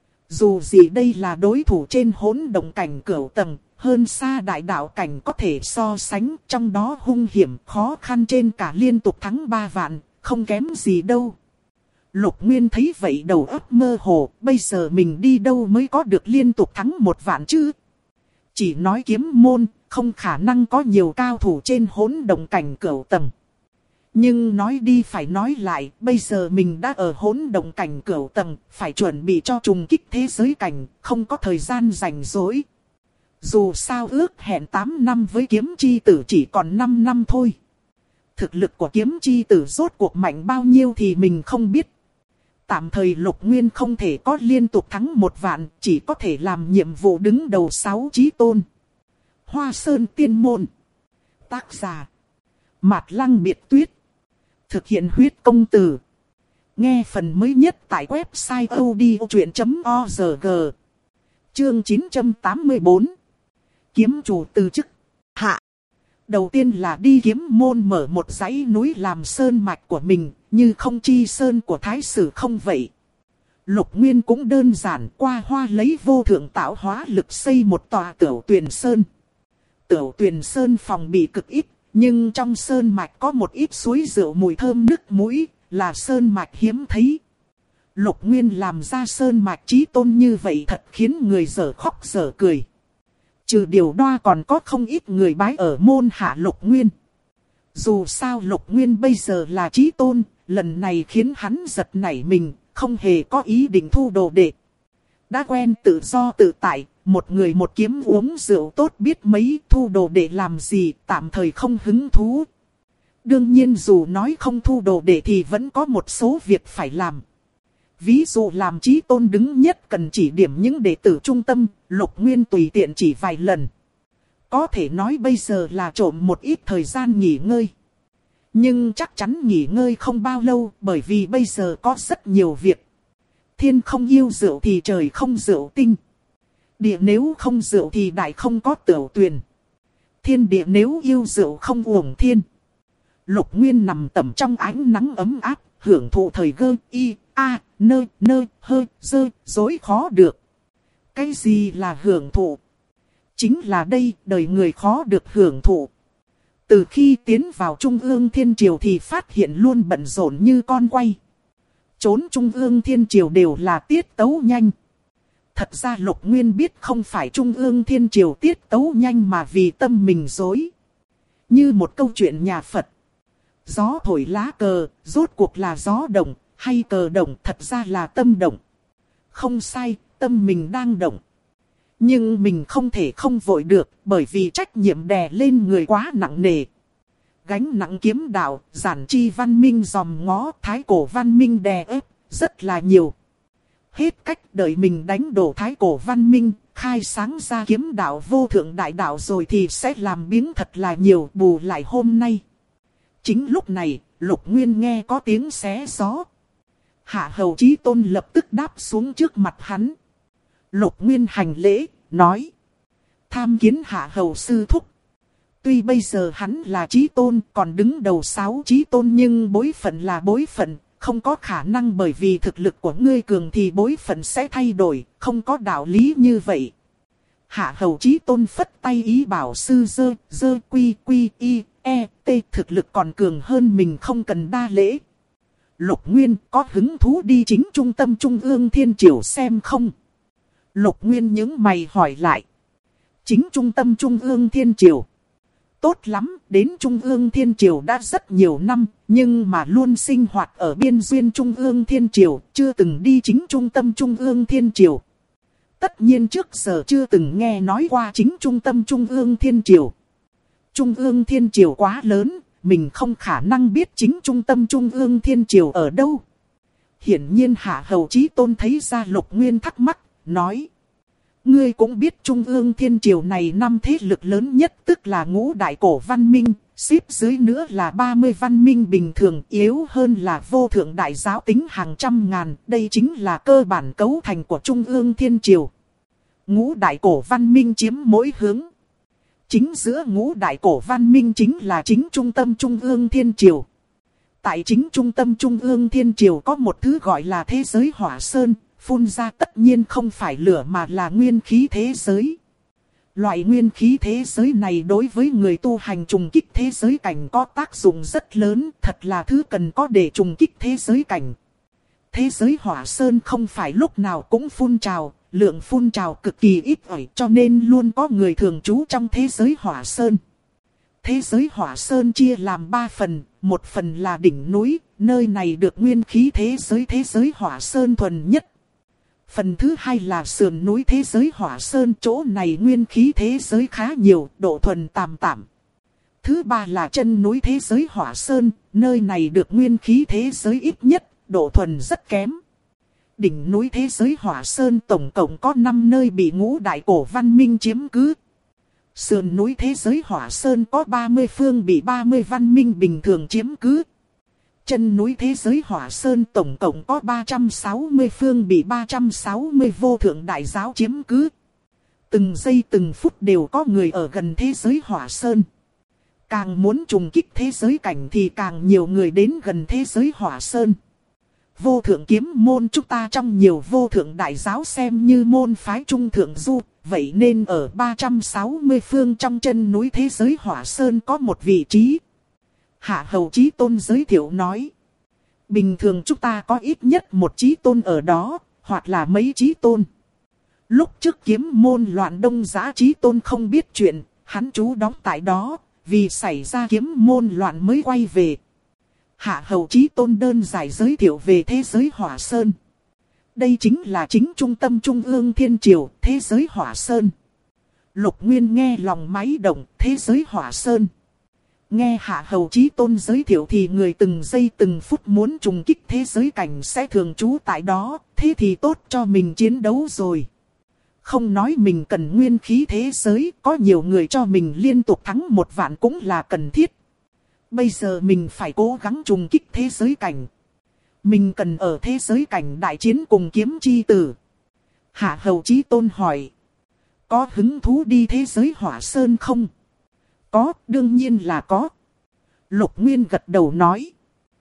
Dù gì đây là đối thủ trên hỗn động cảnh cửu tầng, hơn xa đại đạo cảnh có thể so sánh, trong đó hung hiểm khó khăn trên cả liên tục thắng 3 vạn, không kém gì đâu. Lục Nguyên thấy vậy đầu óc mơ hồ, bây giờ mình đi đâu mới có được liên tục thắng 1 vạn chứ? Chỉ nói kiếm môn, không khả năng có nhiều cao thủ trên hỗn động cảnh cửu tầng. Nhưng nói đi phải nói lại, bây giờ mình đã ở hỗn động cảnh cửu tầng, phải chuẩn bị cho trùng kích thế giới cảnh, không có thời gian rảnh rỗi. Dù sao ước hẹn 8 năm với kiếm chi tử chỉ còn 5 năm thôi. Thực lực của kiếm chi tử rốt cuộc mạnh bao nhiêu thì mình không biết. Tạm thời Lục Nguyên không thể có liên tục thắng 1 vạn, chỉ có thể làm nhiệm vụ đứng đầu 6 chí tôn. Hoa Sơn Tiên Môn. Tác giả Mạt Lăng Biệt Tuyết. Thực hiện huyết công từ. Nghe phần mới nhất tại website odchuyện.org. Chương 984. Kiếm chủ từ chức. Hạ. Đầu tiên là đi kiếm môn mở một dãy núi làm sơn mạch của mình, như không chi sơn của Thái Sử không vậy. Lục Nguyên cũng đơn giản qua hoa lấy vô thượng tạo hóa lực xây một tòa Tửu Tuyền Sơn. Tửu Tuyền Sơn phòng bị cực ít, nhưng trong sơn mạch có một ít suối rượu mùi thơm nức mũi, là sơn mạch hiếm thấy. Lục Nguyên làm ra sơn mạch chí tôn như vậy thật khiến người dở khóc dở cười. Trừ điều đoa còn có không ít người bái ở môn hạ Lục Nguyên. Dù sao Lục Nguyên bây giờ là chí tôn, lần này khiến hắn giật nảy mình, không hề có ý định thu đồ đệ. Đã quen tự do tự tại, một người một kiếm uống rượu tốt biết mấy, thu đồ đệ làm gì, tạm thời không hứng thú. Đương nhiên dù nói không thu đồ đệ thì vẫn có một số việc phải làm. Ví dụ làm chí tôn đứng nhất cần chỉ điểm những đệ tử trung tâm, Lục Nguyên tùy tiện chỉ vài lần. Có thể nói bây giờ là trộm một ít thời gian nghỉ ngơi. Nhưng chắc chắn nghỉ ngơi không bao lâu, bởi vì bây giờ có rất nhiều việc. Thiên không yêu rượu thì trời không rượu tinh. Địa nếu không rượu thì đại không có Tửu Tuyền. Thiên địa nếu yêu rượu không uổng thiên. Lục Nguyên nằm tẩm trong ánh nắng ấm áp, hưởng thụ thời gơ y, a, nơ, hơi, dơ, dối khó được. Cái gì là hưởng thụ? Chính là đây, đời người khó được hưởng thụ. Từ khi tiến vào Trung ương Thiên Triều thì phát hiện luôn bận rộn như con quay. Trốn Trung ương Thiên Triều đều là tiết tấu nhanh. Thật ra Lục Nguyên biết không phải Trung ương Thiên Triều tiết tấu nhanh mà vì tâm mình dối. Như một câu chuyện nhà Phật. Gió thổi lá cờ, rốt cuộc là gió động, hay cờ động, thật ra là tâm động. Không sai, tâm mình đang động. Nhưng mình không thể không vội được, bởi vì trách nhiệm đè lên người quá nặng nề. Gánh nặng kiếm đạo, giản chi văn minh dòm ngó, thái cổ văn minh đè ép, rất là nhiều. Hết cách đợi mình đánh đổ thái cổ văn minh, khai sáng ra kiếm đạo vô thượng đại đạo rồi thì sẽ làm biếng thật là nhiều, bù lại hôm nay. Chính lúc này, Lục Nguyên nghe có tiếng xé gió. Hạ Hầu Chí Tôn lập tức đáp xuống trước mặt hắn. Lục Nguyên hành lễ, nói. Tham kiến Hạ Hầu sư thúc. Tuy bây giờ hắn là Chí Tôn, còn đứng đầu 6 Chí Tôn nhưng bối phận là bối phận. Không có khả năng bởi vì thực lực của ngươi cường thì bối phận sẽ thay đổi, không có đạo lý như vậy. Hạ Hầu Chí Tôn phất tay ý bảo sư dơ quy y, t thực lực còn cường hơn mình không cần đa lễ. Lục Nguyên có hứng thú đi chính trung tâm Trung ương Thiên Triều xem không? Lục Nguyên những mày hỏi lại. Chính trung tâm Trung ương Thiên Triều. Tốt lắm, đến Trung ương Thiên Triều đã rất nhiều năm, nhưng mà luôn sinh hoạt ở biên duyên Trung ương Thiên Triều, chưa từng đi chính trung tâm Trung ương Thiên Triều. Tất nhiên trước giờ chưa từng nghe nói qua chính trung tâm Trung ương Thiên Triều. Trung ương Thiên Triều quá lớn, mình không khả năng biết chính trung tâm Trung ương Thiên Triều ở đâu. Hiển nhiên Hạ Hầu Chí Tôn thấy ra Lục Nguyên thắc mắc, nói. Ngươi cũng biết Trung ương Thiên Triều này 5 thế lực lớn nhất tức là ngũ đại cổ văn minh, xếp dưới nữa là 30 văn minh bình thường, yếu hơn là vô thượng đại giáo tính hàng trăm ngàn, đây chính là cơ bản cấu thành của Trung ương Thiên Triều. Ngũ đại cổ văn minh chiếm mỗi hướng. Chính giữa ngũ đại cổ văn minh chính là chính trung tâm Trung ương Thiên Triều. Tại chính trung tâm Trung ương Thiên Triều có một thứ gọi là thế giới hỏa sơn, phun ra tất nhiên không phải lửa mà là nguyên khí thế giới. Loại nguyên khí thế giới này đối với người tu hành trùng kích thế giới cảnh có tác dụng rất lớn, thật là thứ cần có để trùng kích thế giới cảnh. Thế giới hỏa sơn không phải lúc nào cũng phun trào, lượng phun trào cực kỳ ít ỏi cho nên luôn có người thường trú trong thế giới hỏa sơn. Thế giới Hỏa Sơn chia làm 3 phần, một phần là đỉnh núi, nơi này được nguyên khí thế giới Hỏa Sơn thuần nhất. Phần thứ hai là sườn núi thế giới Hỏa Sơn, chỗ này nguyên khí thế giới khá nhiều, độ thuần tạm tạm. Thứ ba là chân núi thế giới Hỏa Sơn, nơi này được nguyên khí thế giới ít nhất, độ thuần rất kém. Đỉnh núi thế giới Hỏa Sơn tổng cộng có 5 nơi bị ngũ đại cổ văn minh chiếm cứ. Sườn núi thế giới Hỏa Sơn có 30 phương bị 30 văn minh bình thường chiếm cứ. Chân núi thế giới Hỏa Sơn tổng cộng có 360 phương bị 360 vô thượng đại giáo chiếm cứ. Từng giây từng phút đều có người ở gần thế giới Hỏa Sơn. Càng muốn trùng kích thế giới cảnh thì càng nhiều người đến gần thế giới Hỏa Sơn. Vô thượng kiếm môn chúng ta trong nhiều vô thượng đại giáo xem như môn phái trung thượng du, vậy nên ở 360 phương trong chân núi thế giới Hỏa Sơn có một vị trí. Hạ Hầu Chí Tôn giới thiệu nói. Bình thường chúng ta có ít nhất một chí tôn ở đó, hoặc là mấy chí tôn. Lúc trước kiếm môn loạn đông giã chí tôn không biết chuyện, hắn trú đóng tại đó, vì xảy ra kiếm môn loạn mới quay về. Hạ Hầu Chí Tôn đơn giản giới thiệu về thế giới Hỏa Sơn. Đây chính là chính trung tâm trung ương thiên triều, thế giới Hỏa Sơn. Lục Nguyên nghe lòng máy động, thế giới Hỏa Sơn. Nghe Hạ Hầu Chí Tôn giới thiệu thì người từng giây từng phút muốn trùng kích thế giới cảnh sẽ thường trú tại đó, thế thì tốt cho mình chiến đấu rồi. Không nói mình cần nguyên khí thế giới, có nhiều người cho mình liên tục thắng 1 vạn cũng là cần thiết. Bây giờ mình phải cố gắng trùng kích thế giới cảnh. Mình cần ở thế giới cảnh đại chiến cùng kiếm chi tử. Hạ Hầu Chí Tôn hỏi. Có hứng thú đi thế giới Hỏa Sơn không? Có, đương nhiên là có. Lục Nguyên gật đầu nói.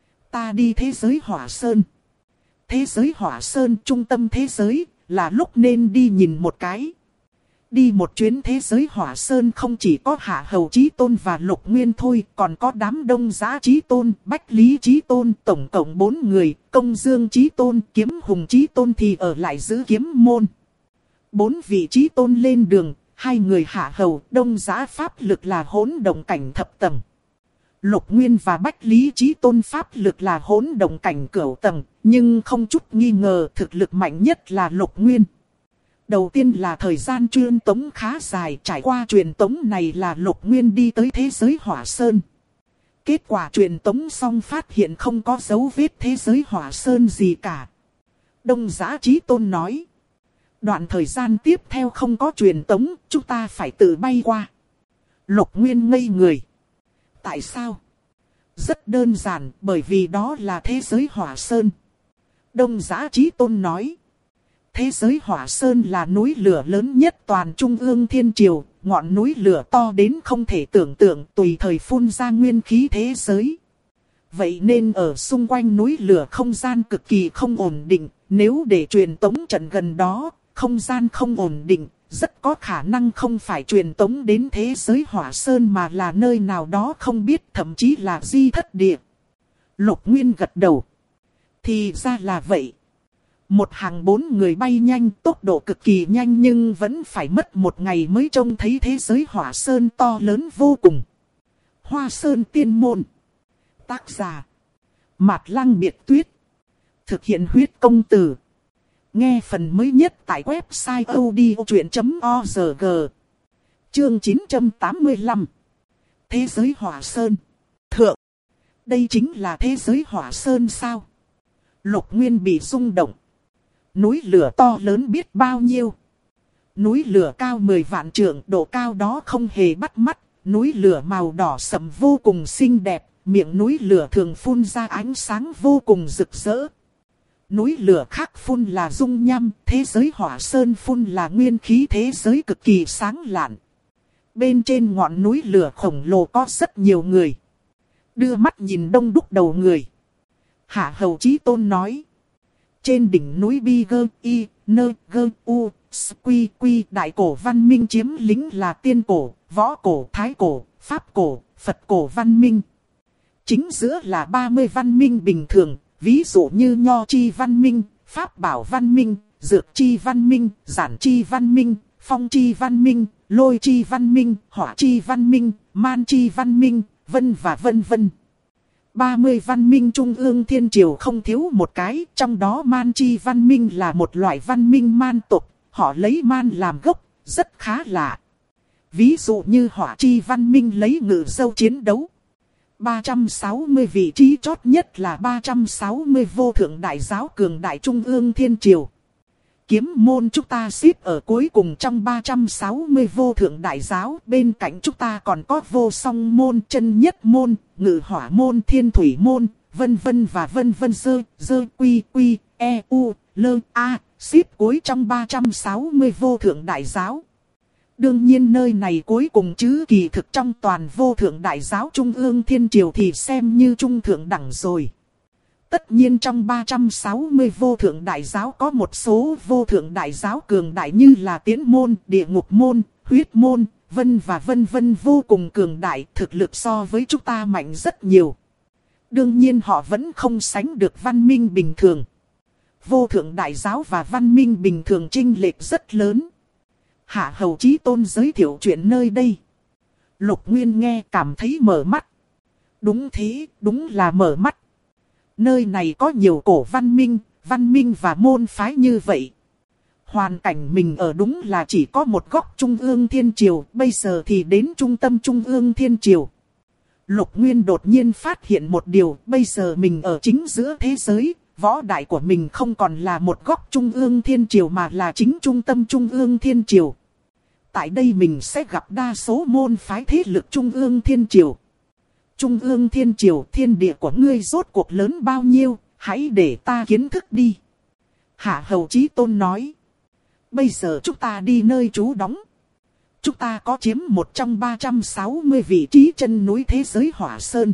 Ta đi thế giới Hỏa Sơn. Thế giới Hỏa Sơn trung tâm thế giới, là lúc nên đi nhìn một cái. Đi một chuyến thế giới Hỏa Sơn không chỉ có Hạ Hầu Chí Tôn và Lục Nguyên thôi, còn có đám Đông Giã Chí Tôn, Bách Lý Chí Tôn, tổng cộng 4 người, Công Dương Chí Tôn, Kiếm Hùng Chí Tôn thì ở lại giữ kiếm môn. 4 vị Chí Tôn lên đường, 2 người Hạ Hầu, Đông Giã pháp lực là hỗn động cảnh thập tầng. Lục Nguyên và Bách Lý Chí Tôn pháp lực là hỗn động cảnh cửu tầng, nhưng không chút nghi ngờ thực lực mạnh nhất là Lục Nguyên. Đầu tiên là thời gian truyền tống khá dài, trải qua truyền tống này là Lục Nguyên đi tới thế giới Hỏa Sơn. Kết quả truyền tống xong phát hiện không có dấu vết thế giới Hỏa Sơn gì cả. Đông Giã Chí Tôn nói. Đoạn thời gian tiếp theo không có truyền tống, chúng ta phải tự bay qua. Lục Nguyên ngây người. Tại sao? Rất đơn giản, bởi vì đó là thế giới Hỏa Sơn. Đông Giã Chí Tôn nói. Thế giới Hỏa Sơn là núi lửa lớn nhất toàn trung ương thiên triều, ngọn núi lửa to đến không thể tưởng tượng, tùy thời phun ra nguyên khí thế giới. Vậy nên ở xung quanh núi lửa không gian cực kỳ không ổn định, nếu để truyền tống trận gần đó, không gian không ổn định, rất có khả năng không phải truyền tống đến thế giới Hỏa Sơn mà là nơi nào đó không biết, thậm chí là di thất địa. Lục Nguyên gật đầu. Thì ra là vậy. Một hàng 4 người bay nhanh, tốc độ cực kỳ nhanh nhưng vẫn phải mất 1 ngày mới trông thấy thế giới Hỏa Sơn to lớn vô cùng. Hoa Sơn Tiên Môn. Tác giả. Mạt Lăng Biệt Tuyết. Thực hiện huyết công từ. Nghe phần mới nhất tại website odchuyện.org. Chương 985. Thế giới Hỏa Sơn. Thượng. Đây chính là thế giới Hỏa Sơn sao? Lục Nguyên bị rung động. Núi lửa to lớn biết bao nhiêu. Núi lửa cao 10 vạn trượng, độ cao đó không hề bắt mắt. Núi lửa màu đỏ sẫm vô cùng xinh đẹp. Miệng núi lửa thường phun ra ánh sáng vô cùng rực rỡ. Núi lửa khác phun là dung nham, thế giới Hỏa Sơn phun là nguyên khí thế giới cực kỳ sáng lạn. Bên trên ngọn núi lửa khổng lồ có rất nhiều người. Đưa mắt nhìn đông đúc đầu người. Hạ Hầu Chí Tôn nói. Trên đỉnh núi Bi Gơ Y, Nơ Gơ U, Quy Quy đại cổ văn minh chiếm lĩnh là tiên cổ, võ cổ, thái cổ, pháp cổ, Phật cổ văn minh. Chính giữa là 30 văn minh bình thường, ví dụ như Nho chi văn minh, Pháp bảo văn minh, Dược chi văn minh, Giản chi văn minh, phong chi văn minh, lôi chi văn minh, hỏa chi văn minh, man chi văn minh, vân và vân vân. 30 văn minh trung ương thiên triều không thiếu một cái, trong đó man chi văn minh là một loại văn minh man tộc, họ lấy man làm gốc, rất khá lạ. Ví dụ như hỏa chi văn minh lấy ngự dâu chiến đấu. 360 vị trí chót nhất là 360 vô thượng đại giáo cường đại trung ương thiên triều. Kiếm môn chúng ta xếp ở cuối cùng trong 360 vô thượng đại giáo. Bên cạnh chúng ta còn có vô song môn, chân nhất môn, ngự hỏa môn, thiên thủy môn, vân vân và vân vân, dơ quy quy, e u, lơ a, xếp cuối trong 360 vô thượng đại giáo. Đương nhiên nơi này cuối cùng chứ kỳ thực trong toàn vô thượng đại giáo trung ương thiên triều thì xem như trung thượng đẳng rồi. Tất nhiên trong 360 vô thượng đại giáo có một số vô thượng đại giáo cường đại như là Tiễn môn, địa ngục môn, huyết môn, vân và vân vân vô cùng cường đại, thực lực so với chúng ta mạnh rất nhiều. Đương nhiên họ vẫn không sánh được văn minh bình thường. Vô thượng đại giáo và văn minh bình thường chênh lệch rất lớn. Hạ Hầu Chí Tôn giới thiệu chuyện nơi đây. Lục Nguyên nghe cảm thấy mở mắt. Đúng thế, đúng là mở mắt. Nơi này có nhiều cổ văn minh và môn phái như vậy. Hoàn cảnh mình ở đúng là chỉ có một góc trung ương thiên triều, bây giờ thì đến trung tâm trung ương thiên triều. Lục Nguyên đột nhiên phát hiện một điều, bây giờ mình ở chính giữa thế giới, võ đại của mình không còn là một góc trung ương thiên triều mà là chính trung tâm trung ương thiên triều. Tại đây mình sẽ gặp đa số môn phái thế lực trung ương thiên triều. Trung ương thiên triều, thiên địa của ngươi rốt cuộc lớn bao nhiêu, hãy để ta kiến thức đi. Hạ Hầu Chí Tôn nói. Bây giờ chúng ta đi nơi trú đóng. Chúng ta có chiếm một trong 360 vị trí chân núi thế giới Hỏa Sơn.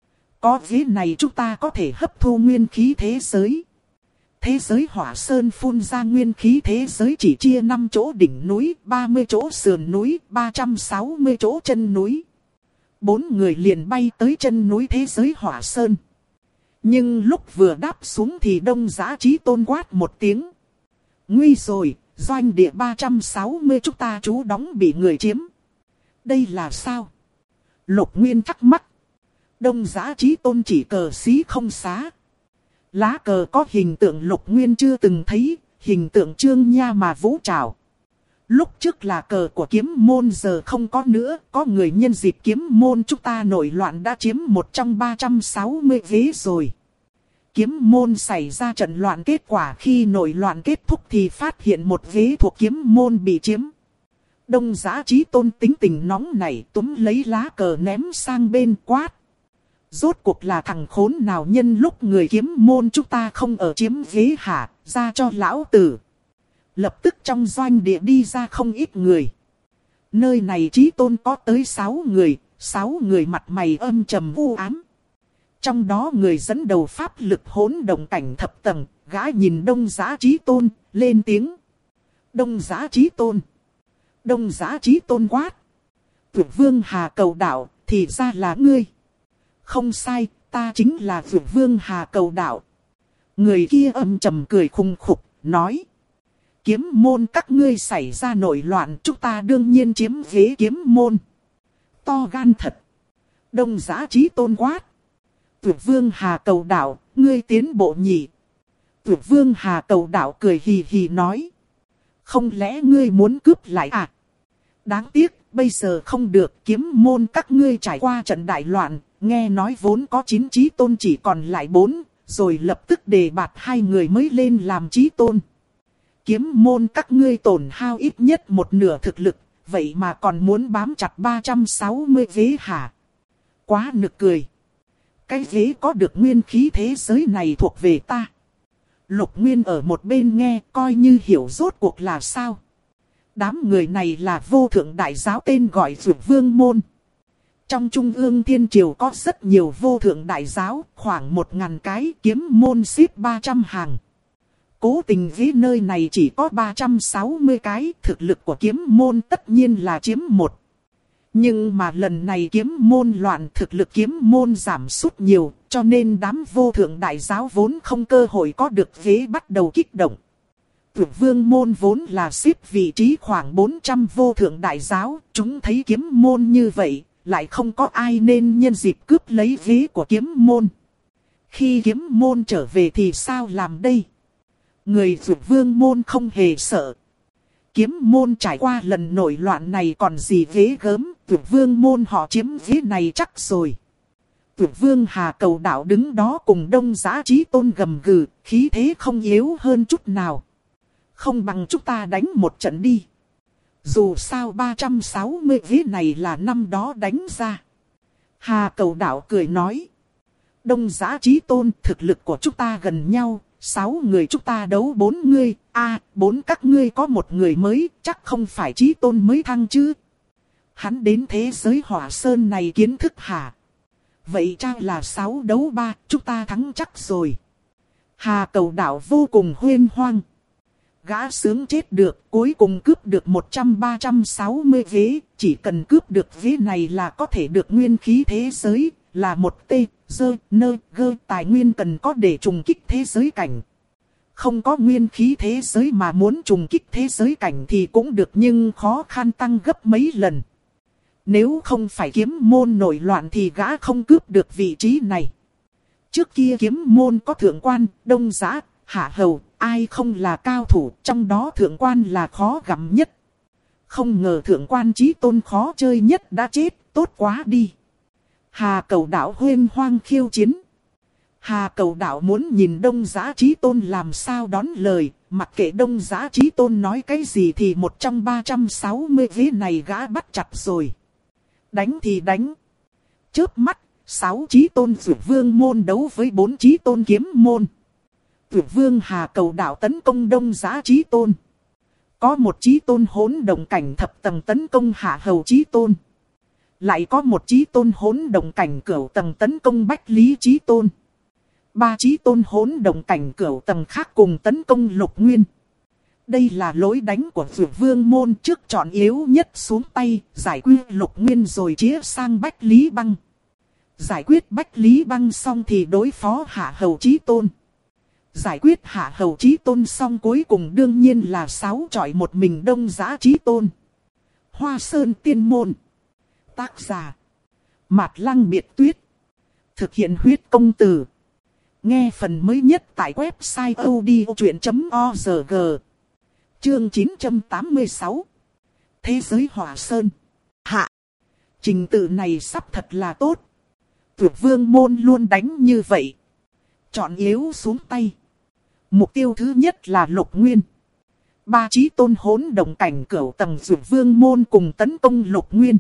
Có ghế này chúng ta có thể hấp thu nguyên khí thế giới. Thế giới Hỏa Sơn phun ra nguyên khí thế giới chỉ chia 5 chỗ đỉnh núi, 30 chỗ sườn núi, 360 chỗ chân núi. 4 người liền bay tới chân núi thế giới Hỏa Sơn. Nhưng lúc vừa đáp xuống thì Đông Giá Chí Tôn quát một tiếng. Nguy rồi, doanh địa 360 chúng ta trú đóng bị người chiếm. Đây là sao? Lục Nguyên thắc mắc. Đông Giá Chí Tôn chỉ cờ xí không xá. Lá cờ có hình tượng Lục Nguyên chưa từng thấy, hình tượng Trương Nha mà vũ trảo. Lúc trước là cờ của kiếm môn giờ không có nữa, có người nhân dịp kiếm môn chúng ta nổi loạn đã chiếm một trong 360 ghế rồi. Kiếm môn xảy ra trận loạn, kết quả khi nổi loạn kết thúc thì phát hiện một ghế thuộc kiếm môn bị chiếm. Đông Giá Chí Tôn tính tình nóng nảy túm lấy lá cờ ném sang bên quát. Rốt cuộc là thằng khốn nào nhân lúc người kiếm môn chúng ta không ở chiếm ghế hả, ra cho lão tử. Lập tức trong doanh địa đi ra không ít người. Nơi này Chí Tôn có tới 6 người, 6 người mặt mày âm trầm u ám. Trong đó người dẫn đầu pháp lực hỗn động cảnh thập tầng, gã nhìn Đông Giá Chí Tôn, lên tiếng. Đông Giá Chí Tôn. Đông Giá Chí Tôn quát. Tuyệt Vương Hà Cầu Đạo, thì ra là ngươi. Không sai, ta chính là Tuyệt Vương Hà Cầu Đạo. Người kia âm trầm cười khùng khục, nói. Kiếm môn các ngươi xảy ra nổi loạn, chúng ta đương nhiên chiếm ghế kiếm môn. To gan thật. Đông Giá Chí Tôn quát. Tuyệt Vương Hà Cầu Đạo, ngươi tiến bộ nhỉ. Tuyệt Vương Hà Cầu Đạo cười hì hì nói. Không lẽ ngươi muốn cướp lại à? Đáng tiếc, bây giờ không được, kiếm môn các ngươi trải qua trận đại loạn, nghe nói vốn có 9 Chí Tôn chỉ còn lại 4, rồi lập tức đề bạt 2 người mới lên làm Chí Tôn. Kiếm môn các ngươi tổn hao ít nhất một nửa thực lực, vậy mà còn muốn bám chặt 360 ghế hả? Quá nực cười. Cái ghế có được nguyên khí thế giới này thuộc về ta. Lục Nguyên ở một bên nghe coi như hiểu rốt cuộc là sao. Đám người này là vô thượng đại giáo tên gọi Dược Vương Môn. Trong trung ương thiên triều có rất nhiều vô thượng đại giáo, khoảng 1000 cái, kiếm môn xếp 300 hàng. Cố tình ghế nơi này chỉ có 360 cái, thực lực của kiếm môn tất nhiên là chiếm một. Nhưng mà lần này kiếm môn loạn, thực lực kiếm môn giảm sút nhiều, cho nên đám vô thượng đại giáo vốn không cơ hội có được ghế bắt đầu kích động. Tuyệt vương môn vốn là xếp vị trí khoảng 400 vô thượng đại giáo, chúng thấy kiếm môn như vậy, lại không có ai nên nhân dịp cướp lấy ghế của kiếm môn. Khi kiếm môn trở về thì sao làm đây? Người tuyệt vương môn không hề sợ. Kiếm môn trải qua lần nổi loạn này còn gì ghế gớm, tuyệt vương môn họ chiếm ghế này chắc rồi. Tuyệt vương Hà Cầu Đạo đứng đó cùng Đông Giá Chí Tôn gầm gừ, khí thế không yếu hơn chút nào. Không bằng chúng ta đánh một trận đi. Dù sao 360 ghế này là năm đó đánh ra. Hà Cầu Đạo cười nói. Đông Giá Chí Tôn, thực lực của chúng ta gần nhau, 6 người chúng ta đấu 4 người, 4 các ngươi có một người mới, chắc không phải Chí Tôn mới thăng chứ. Hắn đến thế giới Hỏa Sơn này kiến thức hả? Vậy chắc là 6 đấu 3, chúng ta thắng chắc rồi. Hà Cầu Đạo vô cùng huyên hoang. Gã sướng chết được, cuối cùng cướp được 100-360 ghế, chỉ cần cướp được ghế này là có thể được nguyên khí thế giới, là một tài nguyên cần có để trùng kích thế giới cảnh. Không có nguyên khí thế giới mà muốn trùng kích thế giới cảnh thì cũng được nhưng khó khăn tăng gấp mấy lần. Nếu không phải kiếm môn nổi loạn thì gã không cướp được vị trí này. Trước kia kiếm môn có thượng quan, đông giá, hạ hầu, ai không là cao thủ, trong đó thượng quan là khó gặm nhất. Không ngờ thượng quan Chí Tôn khó chơi nhất đã chết, tốt quá đi. Hà Cầu Đạo huyên hoang khiêu chiến. Hà Cầu Đạo muốn nhìn Đông Giá Chí Tôn làm sao đón lời, mặc kệ Đông Giá Chí Tôn nói cái gì thì một trong 360 ghế này gã bắt chặt rồi. Đánh thì đánh. Chớp mắt, 6 Chí Tôn Tuyệt Vương môn đấu với 4 Chí Tôn kiếm môn. Tuyệt Vương Hà Cầu Đạo tấn công Đông Giá Chí Tôn. Có một Chí Tôn hỗn động cảnh thập tầng tấn công Hạ Hầu Chí Tôn. Lại có một Chí Tôn hỗn động cảnh cửu tầng tấn công Bách Lý Chí Tôn. 3 Chí Tôn hỗn động cảnh cửu tầng khác cùng tấn công Lục Nguyên. Đây là lối đánh của Tuyệt Vương môn, trước chọn yếu nhất xuống tay, giải quyết Lục Nguyên rồi chĩa sang Bách Lý Băng. Giải quyết Bách Lý Băng xong thì đối phó Hạ Hầu Chí Tôn. Giải quyết Hạ Hầu Chí Tôn xong cuối cùng đương nhiên là 6 chọi một mình Đông Giá Chí Tôn. Hoa Sơn Tiên Môn. Tác giả Mạt Lăng Biệt Tuyết. Thực hiện huyết công từ. Nghe phần mới nhất tại website odchuyện.org. Chương 986. Thế giới Hỏa Sơn. Hạ. Trình tự này sắp thật là tốt. Tuyệt Vương môn luôn đánh như vậy. Chọn yếu xuống tay. Mục tiêu thứ nhất là Lục Nguyên. 3 Chí Tôn hỗn động cảnh cửu tầng Tuyệt Vương môn cùng tấn công Lục Nguyên.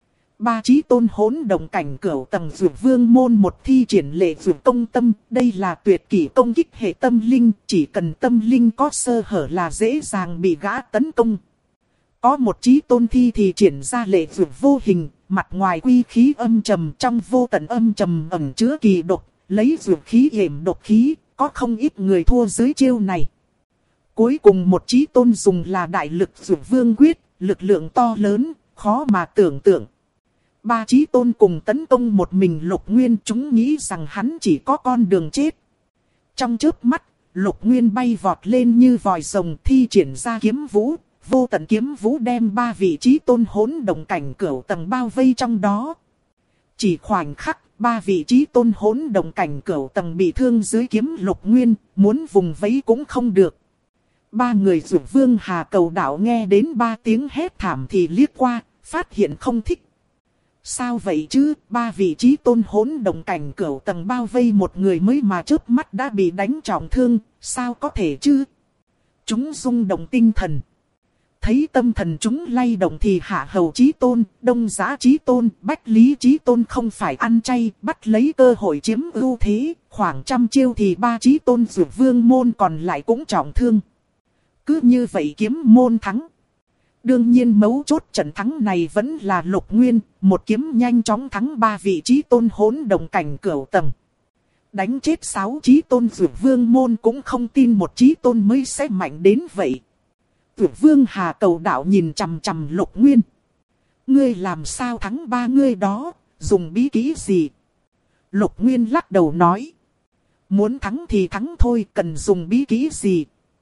3 Chí Tôn hỗn động cảnh cửu tầng Tuyệt Vương môn một thi triển lệ Tuyệt công tâm. Đây là tuyệt kỹ công kích hệ tâm linh. Chỉ cần tâm linh có sơ hở là dễ dàng bị gã tấn công. Có một Chí Tôn thi thì triển ra lệ Tuyệt vô hình. Mặt ngoài quy khí âm trầm, trong vô tận âm trầm ẩn chứa kỳ độc. Lấy Tuyệt khí yểm độc khí. Có không ít người thua dưới chiêu này. Cuối cùng một Chí Tôn dùng là đại lực Tuyệt Vương quyết. Lực lượng to lớn, khó mà tưởng tượng. 3 Chí Tôn cùng tấn công một mình Lục Nguyên, chúng nghĩ rằng hắn chỉ có con đường chết. Trong chớp mắt, Lục Nguyên bay vọt lên như vòi rồng thi triển ra kiếm vũ. Vô tận kiếm vũ đem 3 vị Chí Tôn hỗn động cảnh cửu tầng bao vây trong đó. Chỉ khoảnh khắc, 3 vị Chí Tôn hỗn động cảnh cửu tầng bị thương dưới kiếm Lục Nguyên, muốn vùng vẫy cũng không được. 3 người Tuyệt Vương Hà Cầu Đạo nghe đến 3 tiếng hét thảm thì liếc qua, phát hiện không thích. Sao vậy chứ, 3 vị Chí Tôn hỗn động cảnh cửu tầng bao vây một người mới mà chớp mắt đã bị đánh trọng thương, sao có thể chứ? Chúng rung động tinh thần. Thấy tâm thần chúng lay động thì Hạ Hầu Chí Tôn, Đông Giá Chí Tôn, Bách Lý Chí Tôn không phải ăn chay, bắt lấy cơ hội chiếm ưu thế, khoảng trăm chiêu thì 3 Chí Tôn Tuyệt Vương môn còn lại cũng trọng thương. Cứ như vậy kiếm môn thắng. Đương nhiên mấu chốt trận thắng này vẫn là Lục Nguyên, một kiếm nhanh chóng thắng 3 vị Chí Tôn hỗn động cảnh cửu tầng. Đánh chết 6 Chí Tôn Tuyệt Vương môn cũng không tin một Chí Tôn mới sẽ mạnh đến vậy. Tuyệt Vương Hà Cầu Đạo nhìn chằm chằm Lục Nguyên. Ngươi làm sao thắng 3 người đó, dùng bí kỹ gì? Lục Nguyên lắc đầu nói. Muốn thắng thì thắng thôi, cần dùng bí kỹ gì?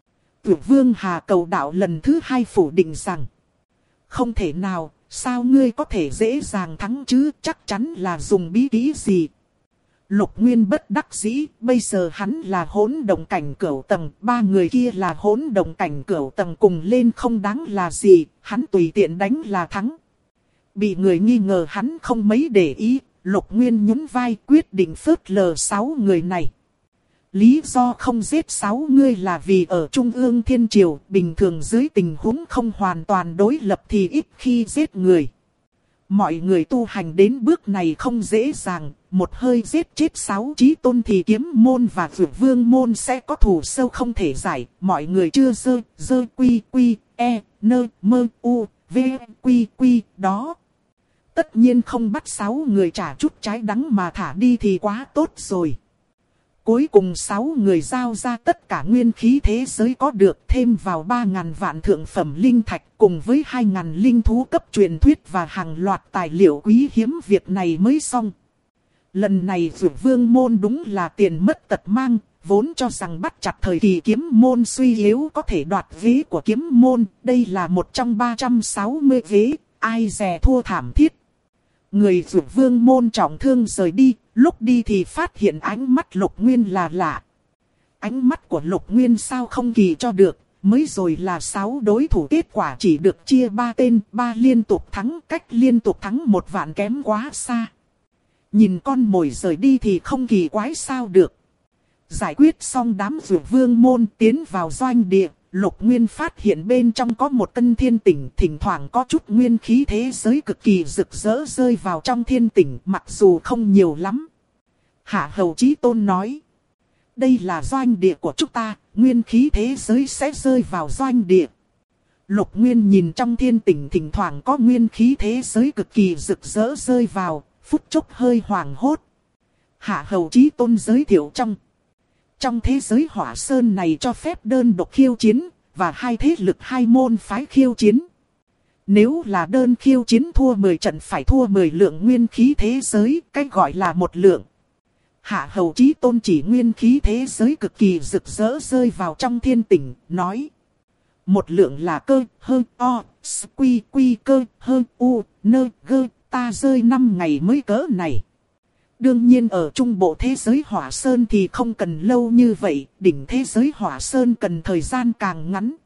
Tuyệt Vương Hà Cầu Đạo lần thứ hai phủ định rằng. Không thể nào, sao ngươi có thể dễ dàng thắng chứ, chắc chắn là dùng bí kỹ gì. Lục Nguyên bất đắc dĩ, bây giờ hắn là hỗn động cảnh cửu tầng, ba người kia là hỗn động cảnh cửu tầng cùng lên không đáng là gì, hắn tùy tiện đánh là thắng. Bị người nghi ngờ hắn không mấy để ý, Lục Nguyên nhún vai quyết định phớt lờ 6 người này. Lý do không giết 6 người là vì ở Trung ương Thiên Triều, bình thường dưới tình huống không hoàn toàn đối lập thì ít khi giết người. Mọi người tu hành đến bước này không dễ dàng, một hơi giết chết 6 chí tôn thì kiếm môn và vượt vương môn sẽ có thù sâu không thể giải. Mọi người chưa dơ quy quy, e, nơ, mơ, u, v, quy quy, đó. Tất nhiên không bắt 6 người trả chút trái đắng mà thả đi thì quá tốt rồi. Cuối cùng 6 người giao ra tất cả nguyên khí thế giới có được, thêm vào 3.000 vạn thượng phẩm linh thạch cùng với 2.000 linh thú cấp truyền thuyết và hàng loạt tài liệu quý hiếm, việc này mới xong. Lần này Dược Vương môn đúng là tiền mất tật mang, vốn cho rằng bắt chặt thời kỳ kiếm môn suy yếu có thể đoạt ghế của kiếm môn, đây là một trong 360 ghế, ai dè thua thảm thiết. Người Dược Vương môn trọng thương rời đi, lúc đi thì phát hiện ánh mắt Lục Nguyên là lạ. Ánh mắt của Lục Nguyên sao không kỳ cho được, mới rồi là 6 đối thủ kết quả chỉ được chia 3 tên, 3 liên tục thắng, cách liên tục thắng 1 vạn kém quá xa. Nhìn con mồi rời đi thì không kỳ quái sao được. Giải quyết xong đám Dược Vương môn tiến vào doanh địa, Lục Nguyên phát hiện bên trong có một tân thiên tỉnh, thỉnh thoảng có chút nguyên khí thế giới cực kỳ rực rỡ rơi vào trong thiên tỉnh, mặc dù không nhiều lắm. Hạ Hầu Chí Tôn nói, đây là doanh địa của chúng ta, nguyên khí thế giới sẽ rơi vào doanh địa. Lục Nguyên nhìn trong thiên tỉnh thỉnh thoảng có nguyên khí thế giới cực kỳ rực rỡ rơi vào, phút chốc hơi hoảng hốt. Hạ Hầu Chí Tôn giới thiệu trong thế giới Hỏa Sơn này cho phép đơn độc khiêu chiến, và 2 thế lực 2 môn phái khiêu chiến. Nếu là đơn khiêu chiến thua 10 trận phải thua 10 lượng nguyên khí thế giới, cách gọi là 1 lượng. Hạ Hầu Chí Tôn chỉ nguyên khí thế giới cực kỳ rực rỡ rơi vào trong thiên tỉnh, nói. 1 lượng là cơ, hơ, o, quy, quy cơ, hơ, u, nơ, gơ, ta rơi 5 ngày mới cỡ này. Đương nhiên ở trung bộ thế giới Hỏa Sơn thì không cần lâu như vậy, đỉnh thế giới Hỏa Sơn cần thời gian càng ngắn.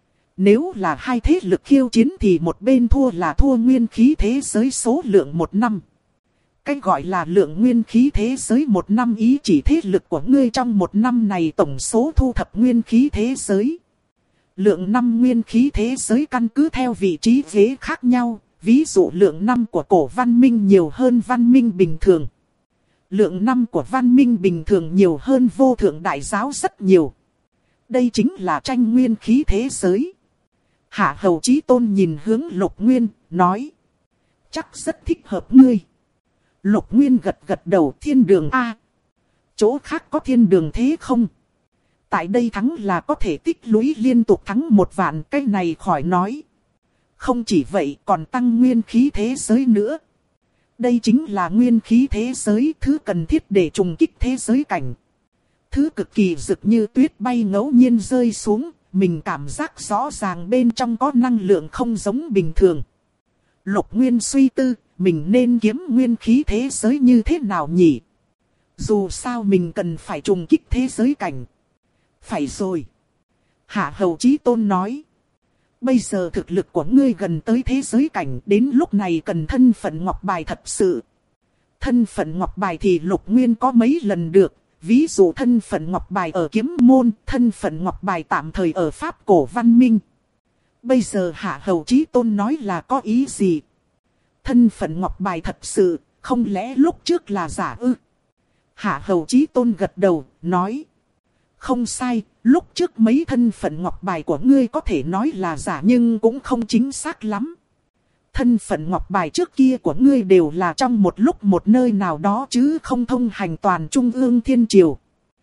Nếu là 2 thế lực khiêu chiến thì một bên thua là thua nguyên khí thế giới số lượng 1 năm. Cách gọi là lượng nguyên khí thế giới 1 năm ý chỉ thế lực của ngươi trong 1 năm này tổng số thu thập nguyên khí thế giới. Lượng năm nguyên khí thế giới căn cứ theo vị trí ghế khác nhau, ví dụ lượng năm của cổ văn minh nhiều hơn văn minh bình thường. Lượng năm của văn minh bình thường nhiều hơn vô thượng đại giáo rất nhiều. Đây chính là tranh nguyên khí thế giới. Hạ Hầu Chí Tôn nhìn hướng Lục Nguyên, nói. Chắc rất thích hợp ngươi. Lục Nguyên gật gật đầu, thiên đường A. Chỗ khác có thiên đường thế không? Tại đây thắng là có thể tích lũy liên tục thắng 1 vạn, cái này khỏi nói. Không chỉ vậy còn tăng nguyên khí thế giới nữa. Đây chính là nguyên khí thế giới, thứ cần thiết để trùng kích thế giới cảnh. Thứ cực kỳ rực như tuyết bay ngẫu nhiên rơi xuống, mình cảm giác rõ ràng bên trong có năng lượng không giống bình thường. Lục Nguyên suy tư, mình nên kiếm nguyên khí thế giới như thế nào nhỉ? Dù sao mình cần phải trùng kích thế giới cảnh. Phải rồi. Hạ Hầu Chí Tôn nói. Bây giờ thực lực của ngươi gần tới thế giới cảnh, đến lúc này cần thân phận ngọc bài thật sự. Thân phận ngọc bài thì Lục Nguyên có mấy lần được, ví dụ thân phận ngọc bài ở kiếm môn, thân phận ngọc bài tạm thời ở Pháp cổ văn minh. Bây giờ Hạ Hầu Chí Tôn nói là có ý gì? Thân phận ngọc bài thật sự, không lẽ lúc trước là giả ư? Hạ Hầu Chí Tôn gật đầu, nói. Không sai, lúc trước mấy thân phận ngọc bài của ngươi có thể nói là giả nhưng cũng không chính xác lắm. Thân phận ngọc bài trước kia của ngươi đều là trong một lúc một nơi nào đó chứ không thông hành toàn Trung ương Thiên Triều.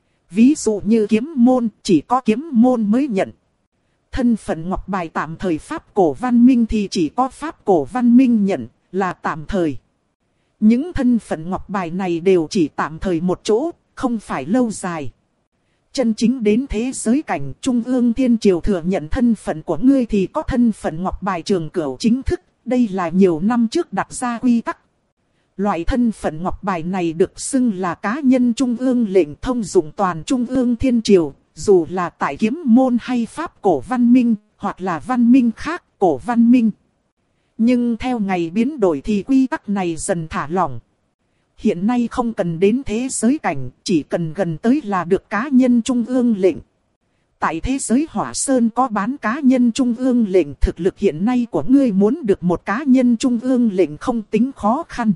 Ví dụ như kiếm môn, chỉ có kiếm môn mới nhận. Thân phận ngọc bài tạm thời Pháp cổ văn minh thì chỉ có Pháp cổ văn minh nhận, là tạm thời. Những thân phận ngọc bài này đều chỉ tạm thời một chỗ, không phải lâu dài. Chân chính đến thế giới cảnh Trung ương Thiên Triều thừa nhận thân phận của ngươi thì có thân phận ngọc bài trường cửu chính thức. Đây là nhiều năm trước đặt ra quy tắc. Loại thân phận ngọc bài này được xưng là cá nhân Trung ương lệnh thông dụng toàn Trung ương Thiên Triều. Dù là tại kiếm môn hay pháp cổ văn minh, hoặc là văn minh khác cổ văn minh. Nhưng theo ngày biến đổi thì quy tắc này dần thả lỏng. Hiện nay không cần đến thế giới cảnh, chỉ cần gần tới là được cá nhân Trung ương lệnh. Tại thế giới Hỏa Sơn có bán cá nhân Trung ương lệnh, thực lực hiện nay của ngươi muốn được một cá nhân Trung ương lệnh không tính khó khăn.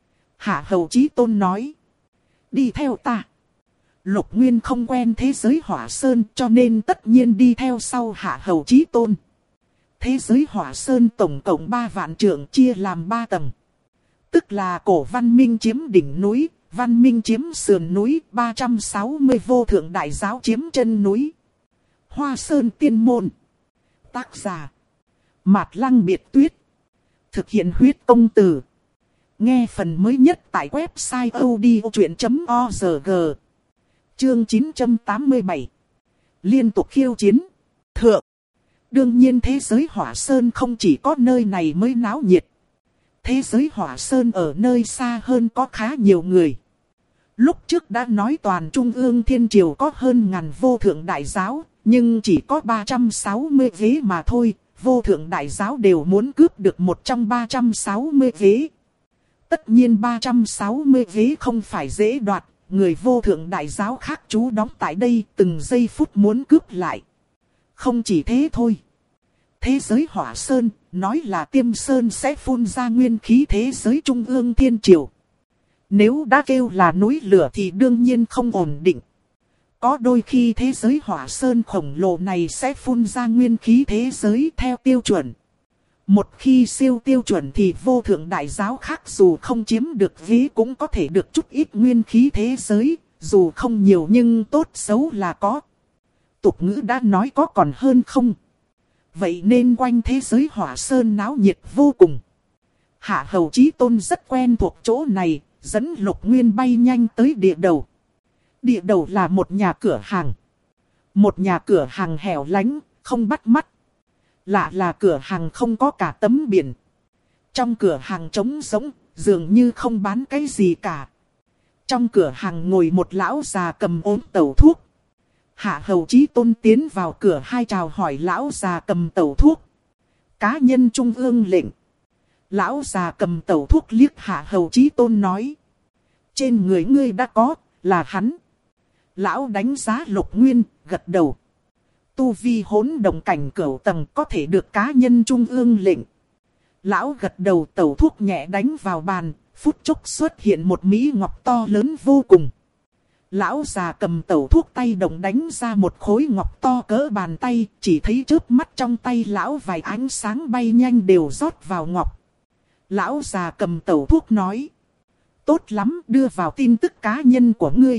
Hạ Hầu Chí Tôn nói. Đi theo ta. Lục Nguyên không quen thế giới Hỏa Sơn cho nên tất nhiên đi theo sau Hạ Hầu Chí Tôn. Thế giới Hỏa Sơn tổng cộng 3 vạn trượng chia làm 3 tầng. Tức là cổ văn minh chiếm đỉnh núi, văn minh chiếm sườn núi, 360 vô thượng đại giáo chiếm chân núi. Hoa Sơn Tiên Môn. Tác giả. Mạt Lăng Biệt Tuyết. Thực hiện huyết công từ. Nghe phần mới nhất tại website odchuyện.org. Chương 987. Liên tục khiêu chiến. Thượng. Đương nhiên thế giới Hỏa Sơn không chỉ có nơi này mới náo nhiệt. Thế giới Hỏa Sơn ở nơi xa hơn có khá nhiều người. Lúc trước đã nói toàn Trung ương Thiên Triều có hơn ngàn vô thượng đại giáo, nhưng chỉ có 360 ghế mà thôi. Vô thượng đại giáo đều muốn cướp được một trong 360 ghế. Tất nhiên 360 ghế không phải dễ đoạt, người vô thượng đại giáo khác trú đóng tại đây từng giây phút muốn cướp lại. Không chỉ thế thôi. Thế giới Hỏa Sơn, nói là Tiêm Sơn sẽ phun ra nguyên khí thế giới Trung ương Thiên Triều. Nếu đã kêu là núi lửa thì đương nhiên không ổn định. Có đôi khi thế giới Hỏa Sơn khổng lồ này sẽ phun ra nguyên khí thế giới theo tiêu chuẩn. Một khi siêu tiêu chuẩn thì vô thượng đại giáo khác dù không chiếm được ghế cũng có thể được chút ít nguyên khí thế giới, dù không nhiều nhưng tốt xấu là có. Tục ngữ đã nói có còn hơn không. Vậy nên quanh thế giới Hỏa Sơn náo nhiệt vô cùng. Hạ Hầu Chí Tôn rất quen thuộc chỗ này, dẫn Lục Nguyên bay nhanh tới địa đầu. Địa đầu là một nhà cửa hàng. Một nhà cửa hàng hẻo lánh, không bắt mắt. Lạ là cửa hàng không có cả tấm biển. Trong cửa hàng trống rỗng, dường như không bán cái gì cả. Trong cửa hàng ngồi một lão già cầm ốm tẩu thuốc. Hạ Hầu Chí Tôn tiến vào cửa hai chào hỏi lão già cầm tẩu thuốc. Cá nhân Trung ương lệnh. Lão già cầm tẩu thuốc liếc Hạ Hầu Chí Tôn nói. Trên người ngươi đã có, là hắn. Lão đánh giá Lục Nguyên, gật đầu. Tu vi hỗn động cảnh cửu tầng có thể được cá nhân Trung ương lệnh. Lão gật đầu tẩu thuốc nhẹ đánh vào bàn, phút chốc xuất hiện một mỹ ngọc to lớn vô cùng. Lão già cầm tẩu thuốc tay động đánh ra một khối ngọc to cỡ bàn tay, chỉ thấy chớp mắt trong tay lão vài ánh sáng bay nhanh đều rót vào ngọc. Lão già cầm tẩu thuốc nói. Tốt lắm, đưa vào tin tức cá nhân của ngươi.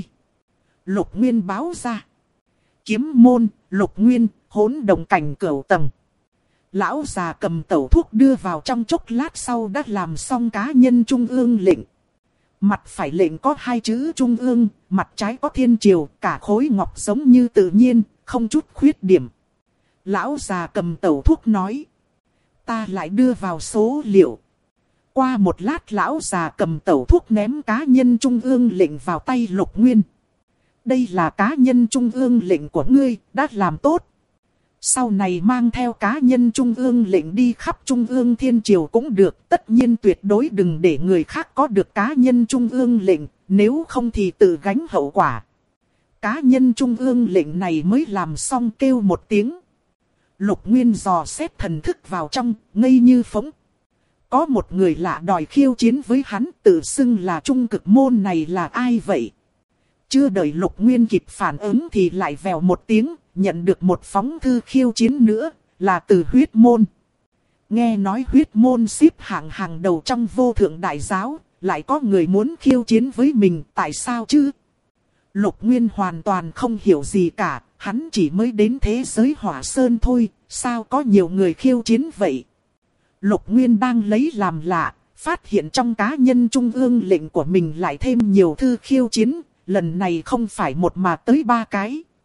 Lục Nguyên báo ra. Kiếm môn, Lục Nguyên, hỗn động cảnh cửu tầng. Lão già cầm tẩu thuốc đưa vào trong chốc lát sau đã làm xong cá nhân Trung ương lệnh. Mặt phải lệnh có 2 chữ Trung ương, mặt trái có Thiên Triều, cả khối ngọc giống như tự nhiên, không chút khuyết điểm. Lão già cầm tẩu thuốc nói. Ta lại đưa vào số liệu. Qua một lát lão già cầm tẩu thuốc ném cá nhân Trung ương lệnh vào tay Lục Nguyên. Đây là cá nhân Trung ương lệnh của ngươi, đã làm tốt. Sau này mang theo cá nhân Trung ương lệnh đi khắp Trung ương Thiên Triều cũng được. Tất nhiên tuyệt đối đừng để người khác có được cá nhân Trung ương lệnh, nếu không thì tự gánh hậu quả. Cá nhân Trung ương lệnh này mới làm xong kêu một tiếng. Lục Nguyên dò xét thần thức vào trong, ngây như phỗng. Có một người lạ đòi khiêu chiến với hắn, tự xưng là Trung Cực Môn này là ai vậy? Chưa đợi Lục Nguyên kịp phản ứng thì lại vèo một tiếng, nhận được một phóng thư khiêu chiến nữa, là từ Huyết Môn. Nghe nói Huyết Môn xếp hạng hàng đầu trong vô thượng đại giáo, lại có người muốn khiêu chiến với mình, tại sao chứ? Lục Nguyên hoàn toàn không hiểu gì cả, hắn chỉ mới đến thế giới Hỏa Sơn thôi, sao có nhiều người khiêu chiến vậy? Lục Nguyên đang lấy làm lạ, phát hiện trong cá nhân Trung ương lệnh của mình lại thêm nhiều thư khiêu chiến, lần này không phải một mà tới 3 cái.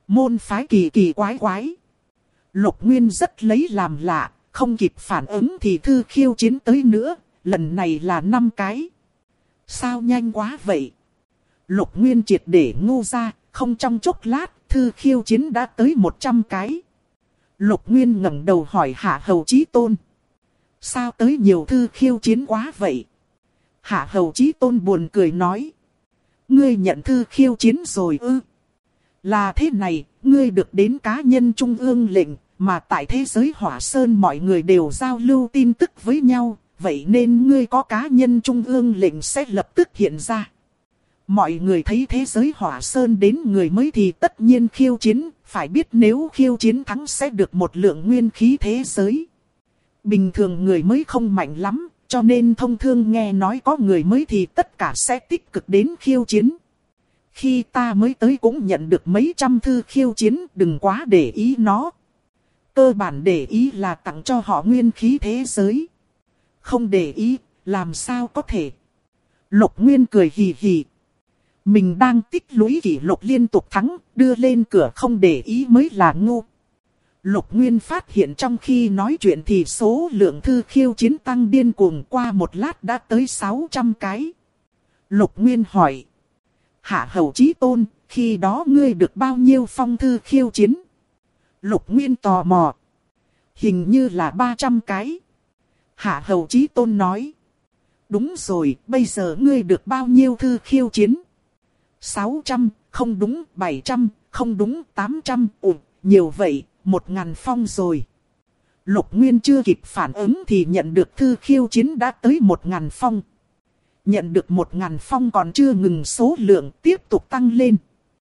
Môn phái kỳ kỳ quái quái. Lục Nguyên rất lấy làm lạ, không kịp phản ứng thì thư khiêu chiến tới nữa, lần này là 5 cái. Sao nhanh quá vậy? Lục Nguyên triệt để ngu ra, không trong chốc lát, thư khiêu chiến đã tới 100 cái. Lục Nguyên ngẩng đầu hỏi Hạ Hầu Chí Tôn. Sao tới nhiều thư khiêu chiến quá vậy? Hạ Hầu Chí Tôn buồn cười nói. Ngươi nhận thư khiêu chiến rồi ư? Là thế này, ngươi được đến cá nhân trung ương lệnh, mà tại thế giới Hỏa Sơn mọi người đều giao lưu tin tức với nhau, vậy nên ngươi có cá nhân trung ương lệnh sẽ lập tức hiện ra. Mọi người thấy thế giới Hỏa Sơn đến người mới thì tất nhiên khiêu chiến, phải biết nếu khiêu chiến thắng sẽ được một lượng nguyên khí thế giới. Bình thường người mới không mạnh lắm, cho nên thông thường nghe nói có người mới thì tất cả sẽ tích cực đến khiêu chiến. Khi ta mới tới cũng nhận được mấy trăm thư khiêu chiến, đừng quá để ý nó. Cơ bản để ý là tặng cho họ nguyên khí thế giới. Không để ý, làm sao có thể. Lục Nguyên cười hì hì. Mình đang tích lũy kỷ lục liên tục thắng, đưa lên cửa không để ý mới là ngu. Lục Nguyên phát hiện trong khi nói chuyện thì số lượng thư khiêu chiến tăng điên cuồng, qua một lát đã tới 600 cái. Lục Nguyên hỏi. Hạ Hầu Chí Tôn, khi đó ngươi được bao nhiêu phong thư khiêu chiến? Lục Nguyên tò mò. Hình như là 300 cái. Hạ Hầu Chí Tôn nói. Đúng rồi, bây giờ ngươi được bao nhiêu thư khiêu chiến? 600, không đúng, 700, không đúng, 800, nhiều vậy, 1000 phong rồi. Lục Nguyên chưa kịp phản ứng thì nhận được thư khiêu chiến đã tới 1000 phong. Nhận được 1000 phong còn chưa ngừng số lượng tiếp tục tăng lên.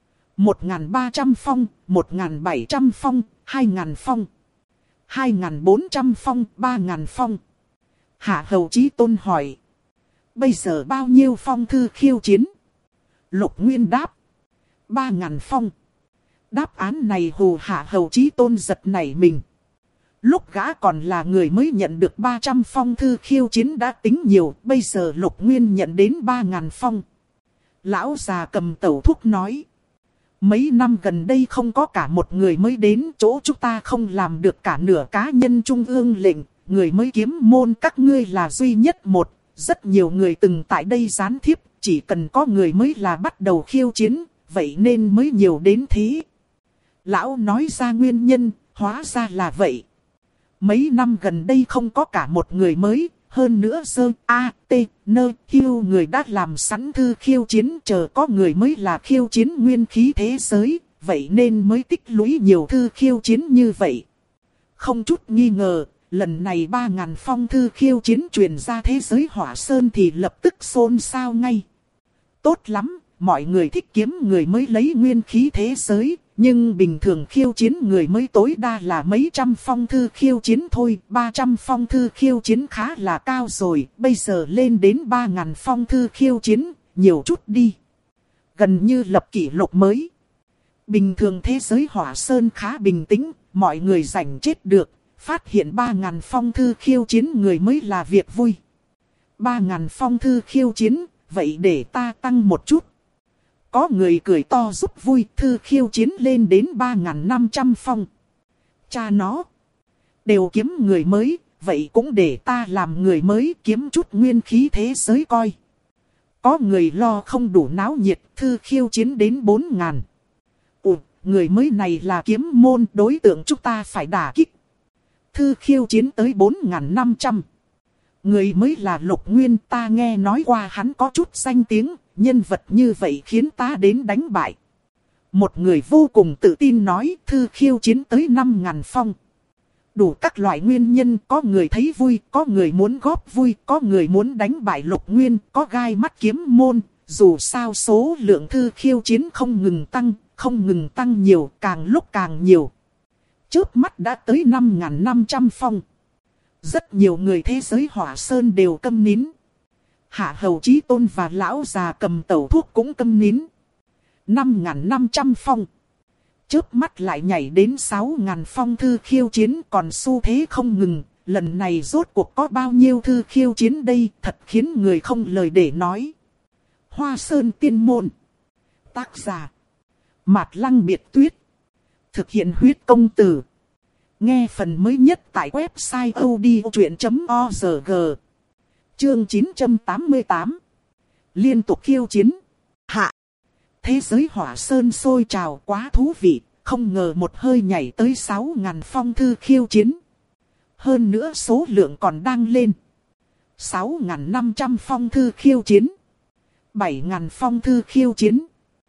1300 phong, 1700 phong, 2000 phong, 2400 phong, 3000 phong. Hạ Hầu Chí Tôn hỏi. Bây giờ bao nhiêu phong thư khiêu chiến? Lục Nguyên đáp. 3000 phong. Đáp án này hù Hạ Hầu Chí Tôn giật nảy mình. Lúc gã còn là người mới nhận được 300 phong thư khiêu chiến đã tính nhiều, bây giờ Lục Nguyên nhận đến 3000 phong. Lão già cầm tẩu thuốc nói. Mấy năm gần đây không có cả một người mới đến chỗ chúng ta không làm được cả nửa cá nhân trung ương lệnh, người mới kiếm môn các ngươi là duy nhất một, rất nhiều người từng tại đây gián thiếp, chỉ cần có người mới là bắt đầu khiêu chiến, vậy nên mới nhiều đến thế. Lão nói ra nguyên nhân, hóa ra là vậy. Mấy năm gần đây không có cả một người mới, hơn nữa người đã làm sẵn thư khiêu chiến, chờ có người mới là khiêu chiến nguyên khí thế giới, vậy nên mới tích lũy nhiều thư khiêu chiến như vậy. Không chút nghi ngờ, lần này 3000 phong thư khiêu chiến truyền ra thế giới Hỏa Sơn thì lập tức xôn xao ngay. Tốt lắm, mọi người thích kiếm người mới lấy nguyên khí thế giới. Nhưng bình thường khiêu chiến người mới tối đa là mấy trăm phong thư khiêu chiến thôi, 300 phong thư khiêu chiến khá là cao rồi, bây giờ lên đến 3000 phong thư khiêu chiến, nhiều chút đi. Gần như lập kỷ lục mới. Bình thường thế giới Hỏa Sơn khá bình tĩnh, mọi người rảnh chết được, phát hiện 3000 phong thư khiêu chiến người mới là việc vui. 3000 phong thư khiêu chiến, vậy để ta tăng một chút. Có người cười to giúp vui, thư khiêu chiến lên đến 3500 phong. Cha nó, đều kiếm người mới, vậy cũng để ta làm người mới kiếm chút nguyên khí thế giới coi. Có người lo không đủ náo nhiệt, thư khiêu chiến đến 4000. Người mới này là kiếm môn, đối tượng chúng ta phải đả kích. Thư khiêu chiến tới 4500. Người mới là Lục Nguyên, ta nghe nói qua hắn có chút danh tiếng. Nhân vật như vậy khiến ta đến đánh bại. Một người vô cùng tự tin nói thư khiêu chiến tới 5000 phong. Đủ các loại nguyên nhân, có người thấy vui, có người muốn góp vui, có người muốn đánh bại Lục Nguyên, có gai mắt kiếm môn. Dù sao số lượng thư khiêu chiến không ngừng tăng nhiều, càng lúc càng nhiều. Chớp mắt đã tới 5500 phong. Rất nhiều người thế giới Hỏa Sơn đều câm nín. Hạ Hầu Chí Tôn và lão già cầm tẩu thuốc cũng câm nín. 5500 phong. Chớp mắt lại nhảy đến 6000 phong thư khiêu chiến, còn xu thế không ngừng. Lần này rốt cuộc có bao nhiêu thư khiêu chiến đây, thật khiến người không lời để nói. Hoa Sơn Tiên Môn. Tác giả Mạt Lăng Biệt Tuyết. Thực hiện huyết công từ. Nghe phần mới nhất tại website odchuyện.org. Chương 988. Liên tục khiêu chiến. Hạ. Thế giới hỏa sơn sôi trào quá thú vị, không ngờ một hơi nhảy tới 6.000 phong thư khiêu chiến. Hơn nữa số lượng còn đang lên. 6.500 phong thư khiêu chiến. 7.000 phong thư khiêu chiến.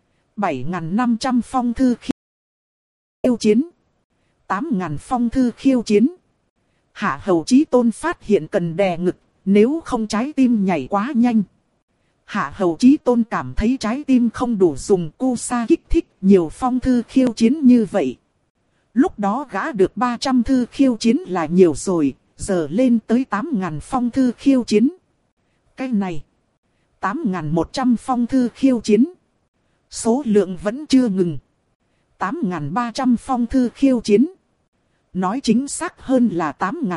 7.500 phong thư khiêu chiến. 8.000 phong thư khiêu chiến. Hạ Hầu Chí Tôn phát hiện cần đè ngực, nếu không trái tim nhảy quá nhanh. Hạ Hầu Chí Tôn cảm thấy trái tim không đủ dùng cu sa kích thích nhiều phong thư khiêu chiến như vậy. Lúc đó gã được 300 thư khiêu chiến là nhiều rồi, giờ lên tới 8.000 phong thư khiêu chiến. Cái này, 8.100 phong thư khiêu chiến. Số lượng vẫn chưa ngừng. 8.300 phong thư khiêu chiến. Nói chính xác hơn là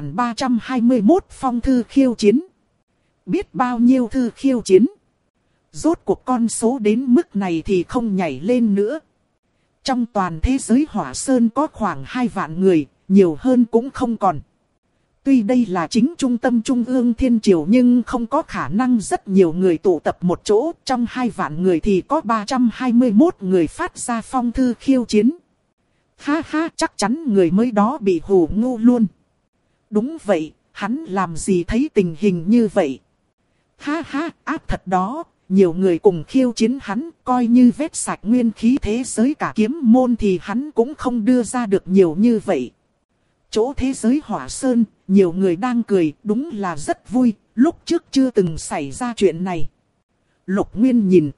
8.321 phong thư khiêu chiến. Biết bao nhiêu thư khiêu chiến. Rốt cuộc con số đến mức này thì không nhảy lên nữa. Trong toàn thế giới Hỏa Sơn có khoảng 2 vạn người, nhiều hơn cũng không còn. Tuy đây là chính trung tâm trung ương thiên triều nhưng không có khả năng rất nhiều người tụ tập một chỗ. Trong 2 vạn người thì có 321 người phát ra phong thư khiêu chiến. Ha ha, chắc chắn người mới đó bị hù ngu luôn. Đúng vậy, hắn làm gì thấy tình hình như vậy. Ha ha, ác thật đó. Nhiều người cùng khiêu chiến hắn, coi như vét sạch nguyên khí thế giới cả kiếm môn thì hắn cũng không đưa ra được nhiều như vậy. Chỗ thế giới Hỏa Sơn, nhiều người đang cười, đúng là rất vui, lúc trước chưa từng xảy ra chuyện này. Lục Nguyên nhìn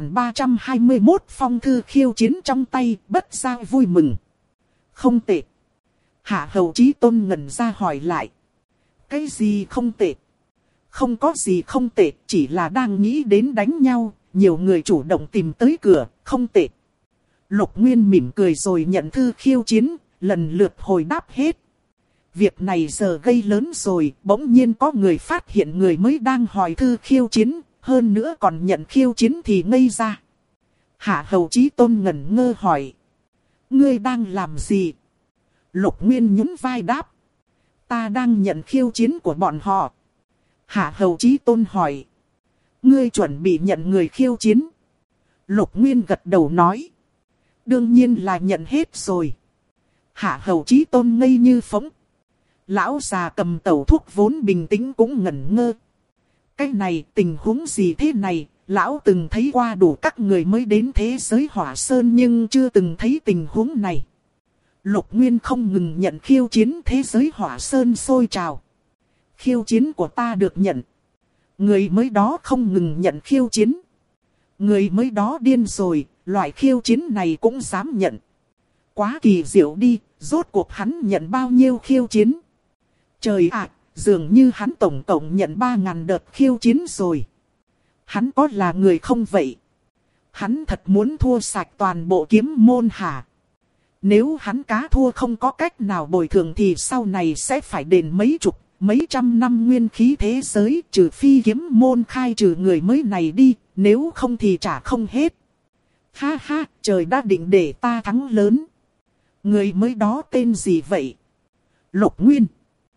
8.321 phong thư khiêu chiến trong tay, bất giác vui mừng. Không tệ. Hạ Hầu Chí Tôn ngẩn ra hỏi lại. Cái gì không tệ? Không có gì không tệ, chỉ là đang nghĩ đến đánh nhau, nhiều người chủ động tìm tới cửa, không tệ. Lục Nguyên mỉm cười rồi nhận thư khiêu chiến, lần lượt hồi đáp hết. Việc này giờ gây lớn rồi, bỗng nhiên có người phát hiện người mới đang hỏi thư khiêu chiến, hơn nữa còn nhận khiêu chiến thì ngây ra. Hạ Hầu Chí Tôn ngẩn ngơ hỏi. Ngươi đang làm gì? Lục Nguyên nhún vai đáp. Ta đang nhận khiêu chiến của bọn họ. Hạ Hầu Chí Tôn hỏi. Ngươi chuẩn bị nhận người khiêu chiến? Lục Nguyên gật đầu nói. Đương nhiên là nhận hết rồi. Hạ Hầu Chí Tôn ngây như phỗng. Lão già cầm tẩu thuốc vốn bình tĩnh cũng ngẩn ngơ. Cái này tình huống gì thế này? Lão từng thấy qua đủ các người mới đến thế giới Hỏa Sơn nhưng chưa từng thấy tình huống này. Lục Nguyên không ngừng nhận khiêu chiến thế giới Hỏa Sơn sôi trào. Khiêu chiến của ta được nhận. Người mới đó không ngừng nhận khiêu chiến. Người mới đó điên rồi, loại khiêu chiến này cũng dám nhận. Quá kỳ diệu đi, rốt cuộc hắn nhận bao nhiêu khiêu chiến. Trời ạ, dường như hắn tổng cộng nhận 3.000 đợt khiêu chiến rồi. Hắn có là người không vậy? Hắn thật muốn thua sạch toàn bộ kiếm môn hả? Nếu hắn cá thua không có cách nào bồi thường thì sau này sẽ phải đền mấy chục, mấy trăm năm nguyên khí thế giới, trừ phi kiếm môn khai trừ người mới này đi, nếu không thì trả không hết. Ha ha, trời đã định để ta thắng lớn. Người mới đó tên gì vậy? Lục Nguyên.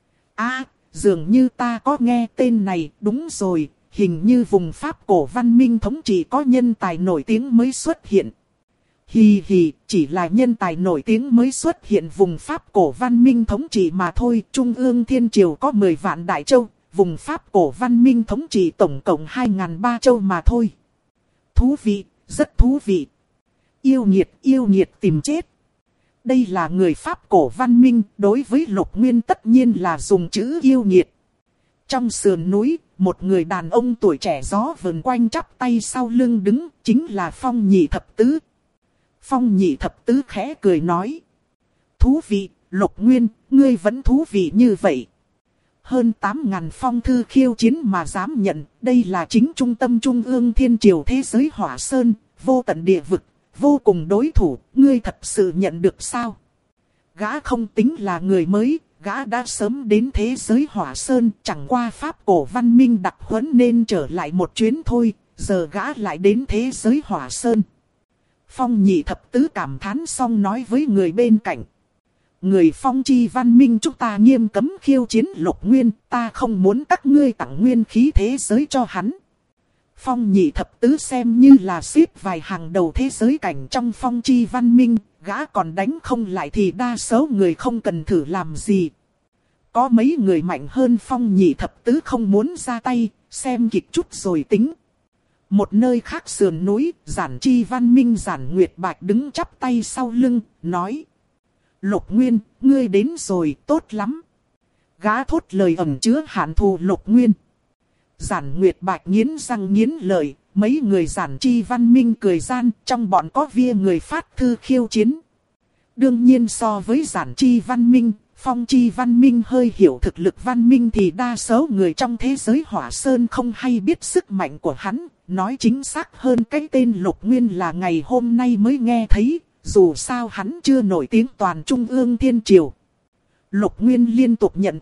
Dường như ta có nghe tên này, đúng rồi, hình như vùng Pháp cổ văn minh thống trị có nhân tài nổi tiếng mới xuất hiện. Hì hì, chỉ là nhân tài nổi tiếng mới xuất hiện vùng Pháp cổ văn minh thống trị mà thôi. Trung ương thiên triều có 10 vạn đại châu, vùng Pháp cổ văn minh thống trị tổng cộng 2.300 châu mà thôi. Thú vị, rất thú vị. Yêu nghiệt tìm chết. Đây là người Pháp cổ văn minh, đối với Lục Nguyên tất nhiên là dùng chữ yêu nghiệt. Trong sườn núi, một người đàn ông tuổi trẻ gió vần quanh chắp tay sau lưng đứng, chính là Phong Nhị Thập Tứ. Phong Nhị Thập Tứ khẽ cười nói. Thú vị, Lục Nguyên, ngươi vẫn thú vị như vậy. Hơn 8.000 phong thư khiêu chiến mà dám nhận, đây là chính trung tâm trung ương thiên triều thế giới Hỏa Sơn, vô tận địa vực, vô cùng đối thủ, ngươi thật sự nhận được sao? Gã không tính là người mới, gã đã sớm đến thế giới Hỏa Sơn, chẳng qua Pháp cổ văn minh đặc huấn nên trở lại một chuyến thôi, giờ gã lại đến thế giới Hỏa Sơn. Phong nhị thập tứ cảm thán xong nói với người bên cạnh. Người phong chi văn minh chúng ta nghiêm cấm khiêu chiến Lục Nguyên, ta không muốn các ngươi tặng nguyên khí thế giới cho hắn. Phong nhị thập tứ xem như là xếp vài hàng đầu thế giới cảnh trong phong chi văn minh, gã còn đánh không lại thì đa số người không cần thử làm gì. Có mấy người mạnh hơn phong nhị thập tứ không muốn ra tay, xem kịch chút rồi tính. Một nơi khác sườn núi, Giản Chi văn minh Giản Nguyệt Bạch đứng chắp tay sau lưng, nói. Lục Nguyên, ngươi đến rồi, tốt lắm. Gã thốt lời ẩn chứa hạn thù Lục Nguyên. Giản Nguyệt Bạch nghiến răng nghiến lợi, mấy người Giản Chi văn minh cười gian, trong bọn có vía người phát thư khiêu chiến. Đương nhiên so với Giản Chi văn minh, Phong Chi văn minh hơi hiểu thực lực văn minh thì đa số người trong thế giới Hỏa Sơn không hay biết sức mạnh của hắn. Nói chính xác hơn cái tên Lục Nguyên là ngày hôm nay mới nghe thấy, dù sao hắn chưa nổi tiếng toàn Trung ương Thiên Triều. Lục Nguyên liên tục nhận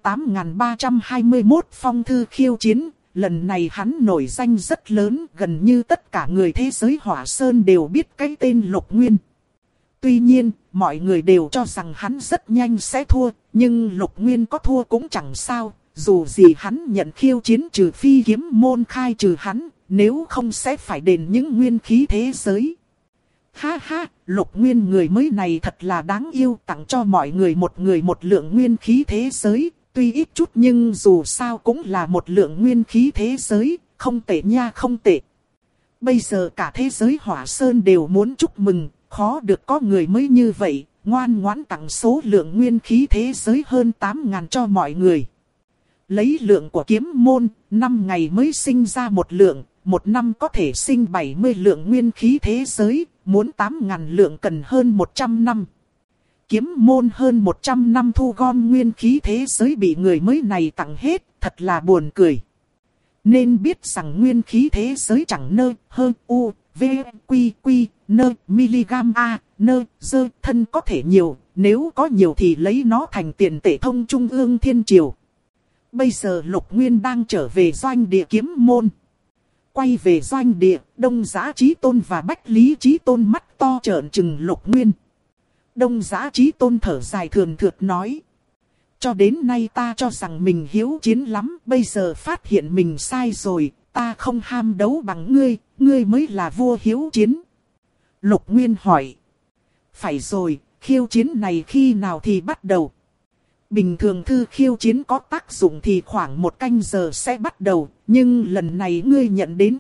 8.321 phong thư khiêu chiến, lần này hắn nổi danh rất lớn, gần như tất cả người thế giới Hỏa Sơn đều biết cái tên Lục Nguyên. Tuy nhiên, mọi người đều cho rằng hắn rất nhanh sẽ thua, nhưng Lục Nguyên có thua cũng chẳng sao, dù gì hắn nhận khiêu chiến trừ phi kiếm môn khai trừ hắn, nếu không sẽ phải đền những nguyên khí thế giới. Ha ha, Lục Nguyên người mới này thật là đáng yêu, tặng cho mọi người một lượng nguyên khí thế giới, tuy ít chút nhưng dù sao cũng là một lượng nguyên khí thế giới, không tệ nha không tệ. Bây giờ cả thế giới Hỏa Sơn đều muốn chúc mừng, khó được có người mới như vậy, ngoan ngoãn tặng số lượng nguyên khí thế giới hơn 8.000 cho mọi người. Lấy lượng của kiếm môn, 5 ngày mới sinh ra một lượng, một năm có thể sinh 70 lượng nguyên khí thế giới, muốn 8.000 lượng cần hơn 100 năm. Kiếm môn hơn 100 năm thu gom nguyên khí thế giới bị người mới này tặng hết, thật là buồn cười. Nên biết rằng nguyên khí thế giới chẳng nơ, hơn u, v, quy, quy, nơ, miligam a, nơ, dơ, thân có thể nhiều, nếu có nhiều thì lấy nó thành tiền tệ thông Trung ương Thiên Triều. Bây giờ Lục Nguyên đang trở về doanh địa kiếm môn. Quay về doanh địa, Đông Giá Chí Tôn và Bách Lý Chí Tôn mắt to trợn trừng Lục Nguyên. Đông Giá Chí Tôn thở dài thườn thượt nói. Cho đến nay ta cho rằng mình hiếu chiến lắm, bây giờ phát hiện mình sai rồi, ta không ham đấu bằng ngươi, ngươi mới là vua hiếu chiến. Lục Nguyên hỏi. Phải rồi, khiêu chiến này khi nào thì bắt đầu? Bình thường thư khiêu chiến có tác dụng thì khoảng 1 canh giờ sẽ bắt đầu, nhưng lần này ngươi nhận đến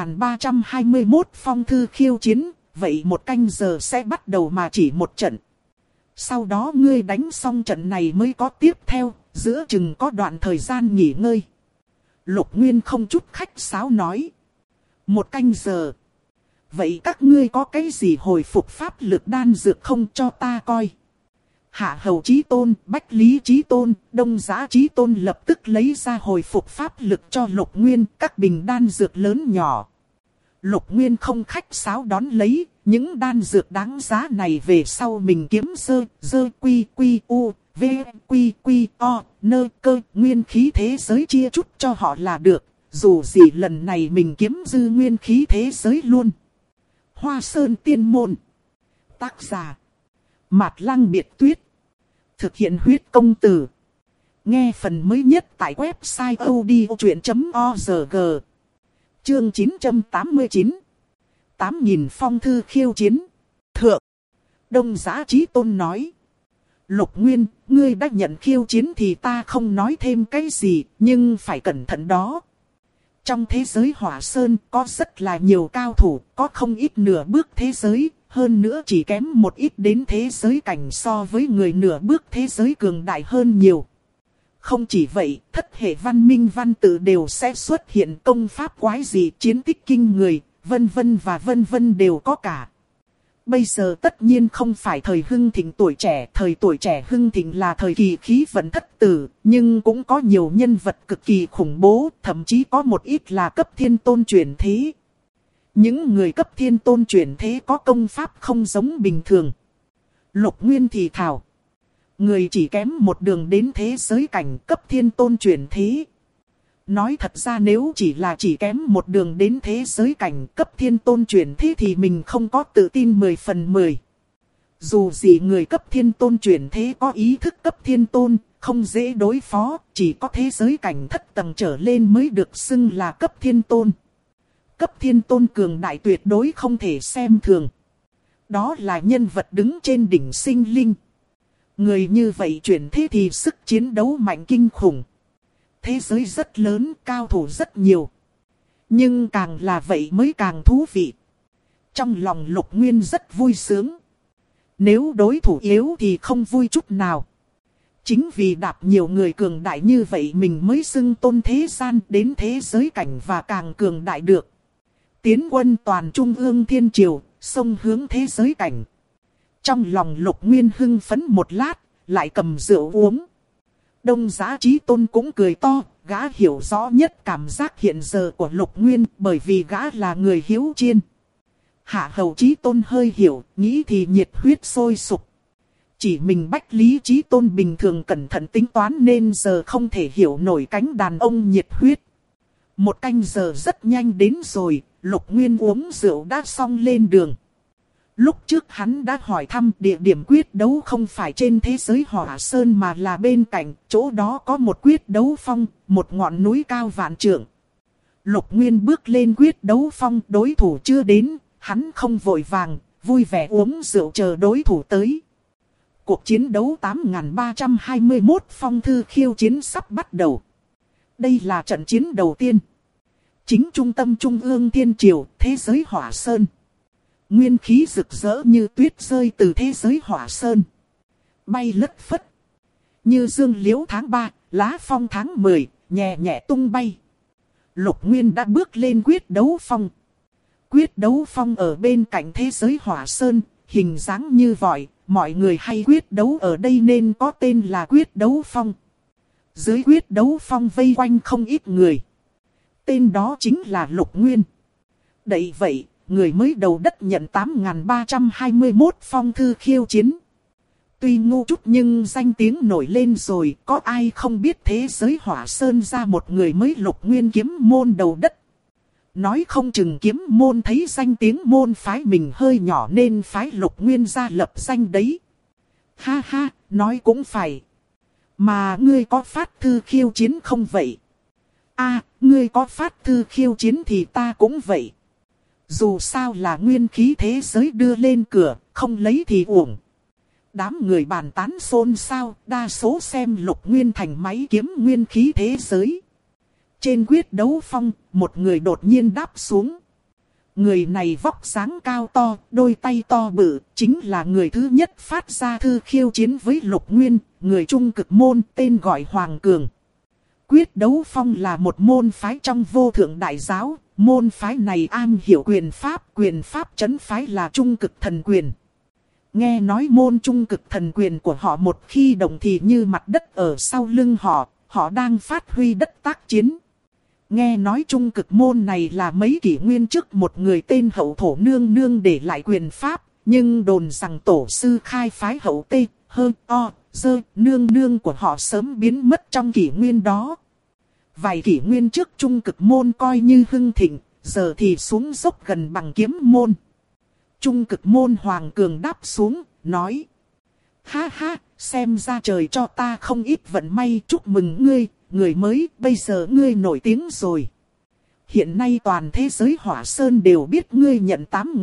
8.321 phong thư khiêu chiến, vậy 1 canh giờ sẽ bắt đầu mà chỉ một trận. Sau đó ngươi đánh xong trận này mới có tiếp theo, giữa chừng có đoạn thời gian nghỉ ngơi. Lục Nguyên không chút khách sáo nói. 1 canh giờ. Vậy các ngươi có cái gì hồi phục pháp lực đan dược không cho ta coi? Hạ Hầu Chí Tôn, Bách Lý Chí Tôn, Đông Giá Chí Tôn lập tức lấy ra hồi phục pháp lực cho Lục Nguyên các bình đan dược lớn nhỏ. Lục Nguyên không khách sáo đón lấy, những đan dược đáng giá này về sau mình kiếm dơ quy quy u, v quy quy o, nơ cơ nguyên khí thế giới chia chút cho họ là được, dù gì lần này mình kiếm dư nguyên khí thế giới luôn. Hoa Sơn Tiên Môn. Tác giả Mạt Lăng Biệt Tuyết. Thực hiện huyết công từ. Nghe phần mới nhất tại website odchuyện.org. Chương 989. 8.000 phong thư khiêu chiến. Thượng. Đông Giá Chí Tôn nói. Lục Nguyên, ngươi đã nhận khiêu chiến thì ta không nói thêm cái gì, nhưng phải cẩn thận đó. Trong thế giới Hỏa Sơn có rất là nhiều cao thủ, có không ít nửa bước thế giới, hơn nữa chỉ kém một ít đến thế giới cảnh so với người nửa bước thế giới cường đại hơn nhiều. Không chỉ vậy, thất hệ văn minh văn tự đều sẽ xuất hiện công pháp quái dị, chiến tích kinh người, vân vân và vân vân đều có cả. Bây giờ tất nhiên không phải thời hưng thịnh tuổi trẻ, thời tuổi trẻ hưng thịnh là thời kỳ khí vận thất tử, nhưng cũng có nhiều nhân vật cực kỳ khủng bố, thậm chí có một ít là cấp thiên tôn chuyển thế. Những người cấp thiên tôn chuyển thế có công pháp không giống bình thường. Lục Nguyên thì thào. Người chỉ kém một đường đến thế giới cảnh cấp thiên tôn chuyển thế. Nói thật ra nếu chỉ kém một đường đến thế giới cảnh cấp thiên tôn chuyển thế thì mình không có tự tin 10 phần 10. Dù gì người cấp thiên tôn chuyển thế có ý thức cấp thiên tôn, không dễ đối phó, chỉ có thế giới cảnh thất tầng trở lên mới được xưng là cấp thiên tôn. Cấp thiên tôn cường đại tuyệt đối không thể xem thường. Đó là nhân vật đứng trên đỉnh sinh linh. Người như vậy chuyển thế thì sức chiến đấu mạnh kinh khủng. Thế giới rất lớn, cao thủ rất nhiều. Nhưng càng là vậy mới càng thú vị. Trong lòng Lục Nguyên rất vui sướng. Nếu đối thủ yếu thì không vui chút nào. Chính vì đạp nhiều người cường đại như vậy mình mới xưng tôn thế gian đến thế giới cảnh và càng cường đại được. Tiến quân toàn trung ương thiên triều, xông hướng thế giới cảnh. Trong lòng Lục Nguyên hưng phấn một lát, lại cầm rượu uống. Đông Giá Chí Tôn cũng cười to, gã hiểu rõ nhất cảm giác hiện giờ của Lục Nguyên bởi vì gã là người hiếu chiên. Hạ Hầu Chí Tôn hơi hiểu, nghĩ thì nhiệt huyết sôi sục. Chỉ mình Bách Lý Chí Tôn bình thường cẩn thận tính toán nên giờ không thể hiểu nổi cánh đàn ông nhiệt huyết. Một canh giờ rất nhanh đến rồi, Lục Nguyên uống rượu đã xong lên đường. Lúc trước hắn đã hỏi thăm địa điểm quyết đấu không phải trên thế giới Hỏa Sơn mà là bên cạnh, chỗ đó có một quyết đấu phong, một ngọn núi cao vạn trượng. Lục Nguyên bước lên quyết đấu phong, đối thủ chưa đến, hắn không vội vàng, vui vẻ uống rượu chờ đối thủ tới. Cuộc chiến đấu 8321 phong thư khiêu chiến sắp bắt đầu. Đây là trận chiến đầu tiên. Chính trung tâm trung ương thiên triều, thế giới Hỏa Sơn. Nguyên khí rực rỡ như tuyết rơi từ thế giới Hỏa Sơn. Bay lất phất. Như dương liễu tháng 3, lá phong tháng 10, nhẹ nhẹ tung bay. Lục Nguyên đã bước lên quyết đấu phong. Quyết đấu phong ở bên cạnh thế giới Hỏa Sơn, hình dáng như vòi, mọi người hay quyết đấu ở đây nên có tên là quyết đấu phong. Dưới quyết đấu phong vây quanh không ít người. Tên đó chính là Lục Nguyên. Đậy vậy, người mới đầu đất nhận 8321 phong thư khiêu chiến. Tuy ngu chút nhưng danh tiếng nổi lên rồi, có ai không biết thế giới Hỏa Sơn ra một người mới Lục Nguyên kiếm môn đầu đất. Nói không chừng kiếm môn thấy danh tiếng môn phái mình hơi nhỏ nên phái Lục Nguyên ra lập danh đấy. Ha ha, nói cũng phải. Mà ngươi có phát thư khiêu chiến không vậy? Ngươi có phát thư khiêu chiến thì ta cũng vậy. Dù sao là nguyên khí thế giới đưa lên cửa, không lấy thì uổng. Đám người bàn tán xôn xao, đa số xem Lục Nguyên thành máy kiếm nguyên khí thế giới. Trên quyết đấu phong, một người đột nhiên đáp xuống. Người này vóc dáng cao to, đôi tay to bự, chính là người thứ nhất phát ra thư khiêu chiến với Lục Nguyên, người Trung Cực môn tên gọi Hoàng Cường. Quyết đấu phong là một môn phái trong Vô Thượng Đại Giáo, môn phái này am hiểu quyền pháp trấn phái là Trung Cực Thần Quyền. Nghe nói môn Trung Cực Thần Quyền của họ một khi động thì như mặt đất ở sau lưng họ, họ đang phát huy đất tác chiến. Nghe nói Trung Cực môn này là mấy kỷ nguyên trước một người tên Hậu Thổ Nương Nương để lại quyền pháp, nhưng đồn rằng tổ sư khai phái Hậu Tê, Nương Nương của họ sớm biến mất trong kỷ nguyên đó. Vài kỷ nguyên trước Trung Cực môn coi như hưng thịnh, giờ thì xuống dốc gần bằng kiếm môn. Trung Cực môn Hoàng Cường đáp xuống, nói: Ha ha, xem ra trời cho ta không ít vận may, chúc mừng ngươi, người mới, bây giờ ngươi nổi tiếng rồi. Hiện nay toàn thế giới Hỏa Sơn đều biết ngươi nhận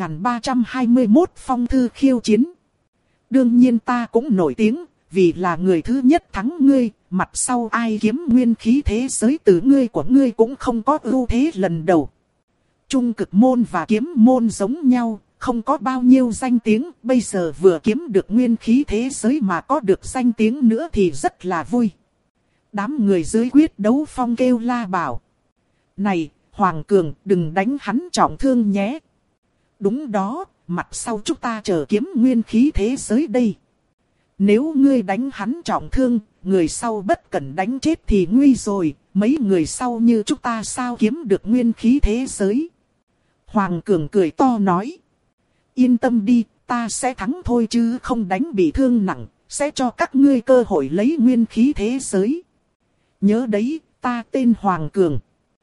8321 phong thư khiêu chiến. Đương nhiên ta cũng nổi tiếng, vì là người thứ nhất thắng ngươi, mặt sau ai kiếm nguyên khí thế giới từ ngươi của ngươi cũng không có ưu thế lần đầu. Trung Cực môn và kiếm môn giống nhau, không có bao nhiêu danh tiếng, bây giờ vừa kiếm được nguyên khí thế giới mà có được danh tiếng nữa thì rất là vui. Đám người dưới quyết đấu phong kêu la bảo: Này, Hoàng Cường, đừng đánh hắn trọng thương nhé. Đúng đó, mặt sau chúng ta chờ kiếm nguyên khí thế giới đây. Nếu ngươi đánh hắn trọng thương, người sau bất cẩn đánh chết thì nguy rồi, mấy người sau như chúng ta sao kiếm được nguyên khí thế giới. Hoàng Cường cười to nói: Yên tâm đi, ta sẽ thắng thôi chứ không đánh bị thương nặng, sẽ cho các ngươi cơ hội lấy nguyên khí thế giới. Nhớ đấy, Ta tên Hoàng Cường.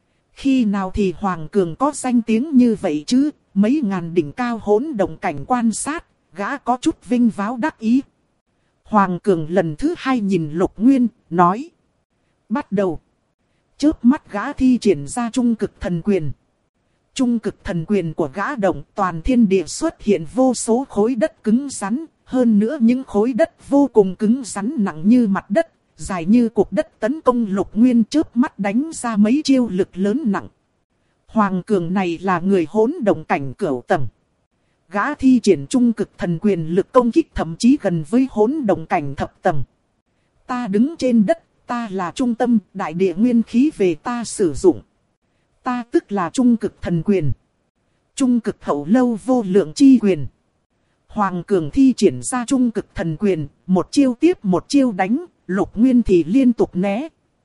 Khi nào thì Hoàng Cường có danh tiếng như vậy chứ, mấy ngàn đỉnh cao hỗn động cảnh quan sát, gã có chút vinh váo đắc ý. Hoàng Cường lần thứ hai nhìn Lục Nguyên, nói. Bắt đầu. Chớp mắt gã thi triển ra trung cực thần quyền. Trung cực thần quyền của gã động, toàn thiên địa xuất hiện vô số khối đất cứng rắn. Hơn nữa những khối đất vô cùng cứng rắn nặng như mặt đất, dài như cục đất tấn công Lục Nguyên, chớp mắt đánh ra mấy chiêu lực lớn nặng. Hoàng Cường này là người hỗn động cảnh cửu tầng. Gã thi triển trung cực thần quyền, lực công kích thậm chí gần với hỗn động cảnh thập tầng. Ta đứng trên đất, ta là trung tâm, đại địa nguyên khí về ta sử dụng. Ta tức là trung cực thần quyền. Trung cực hậu lâu vô lượng chi quyền. Hoàng Cường thi triển ra trung cực thần quyền, một chiêu tiếp một chiêu đánh, Lục Nguyên thì liên tục né.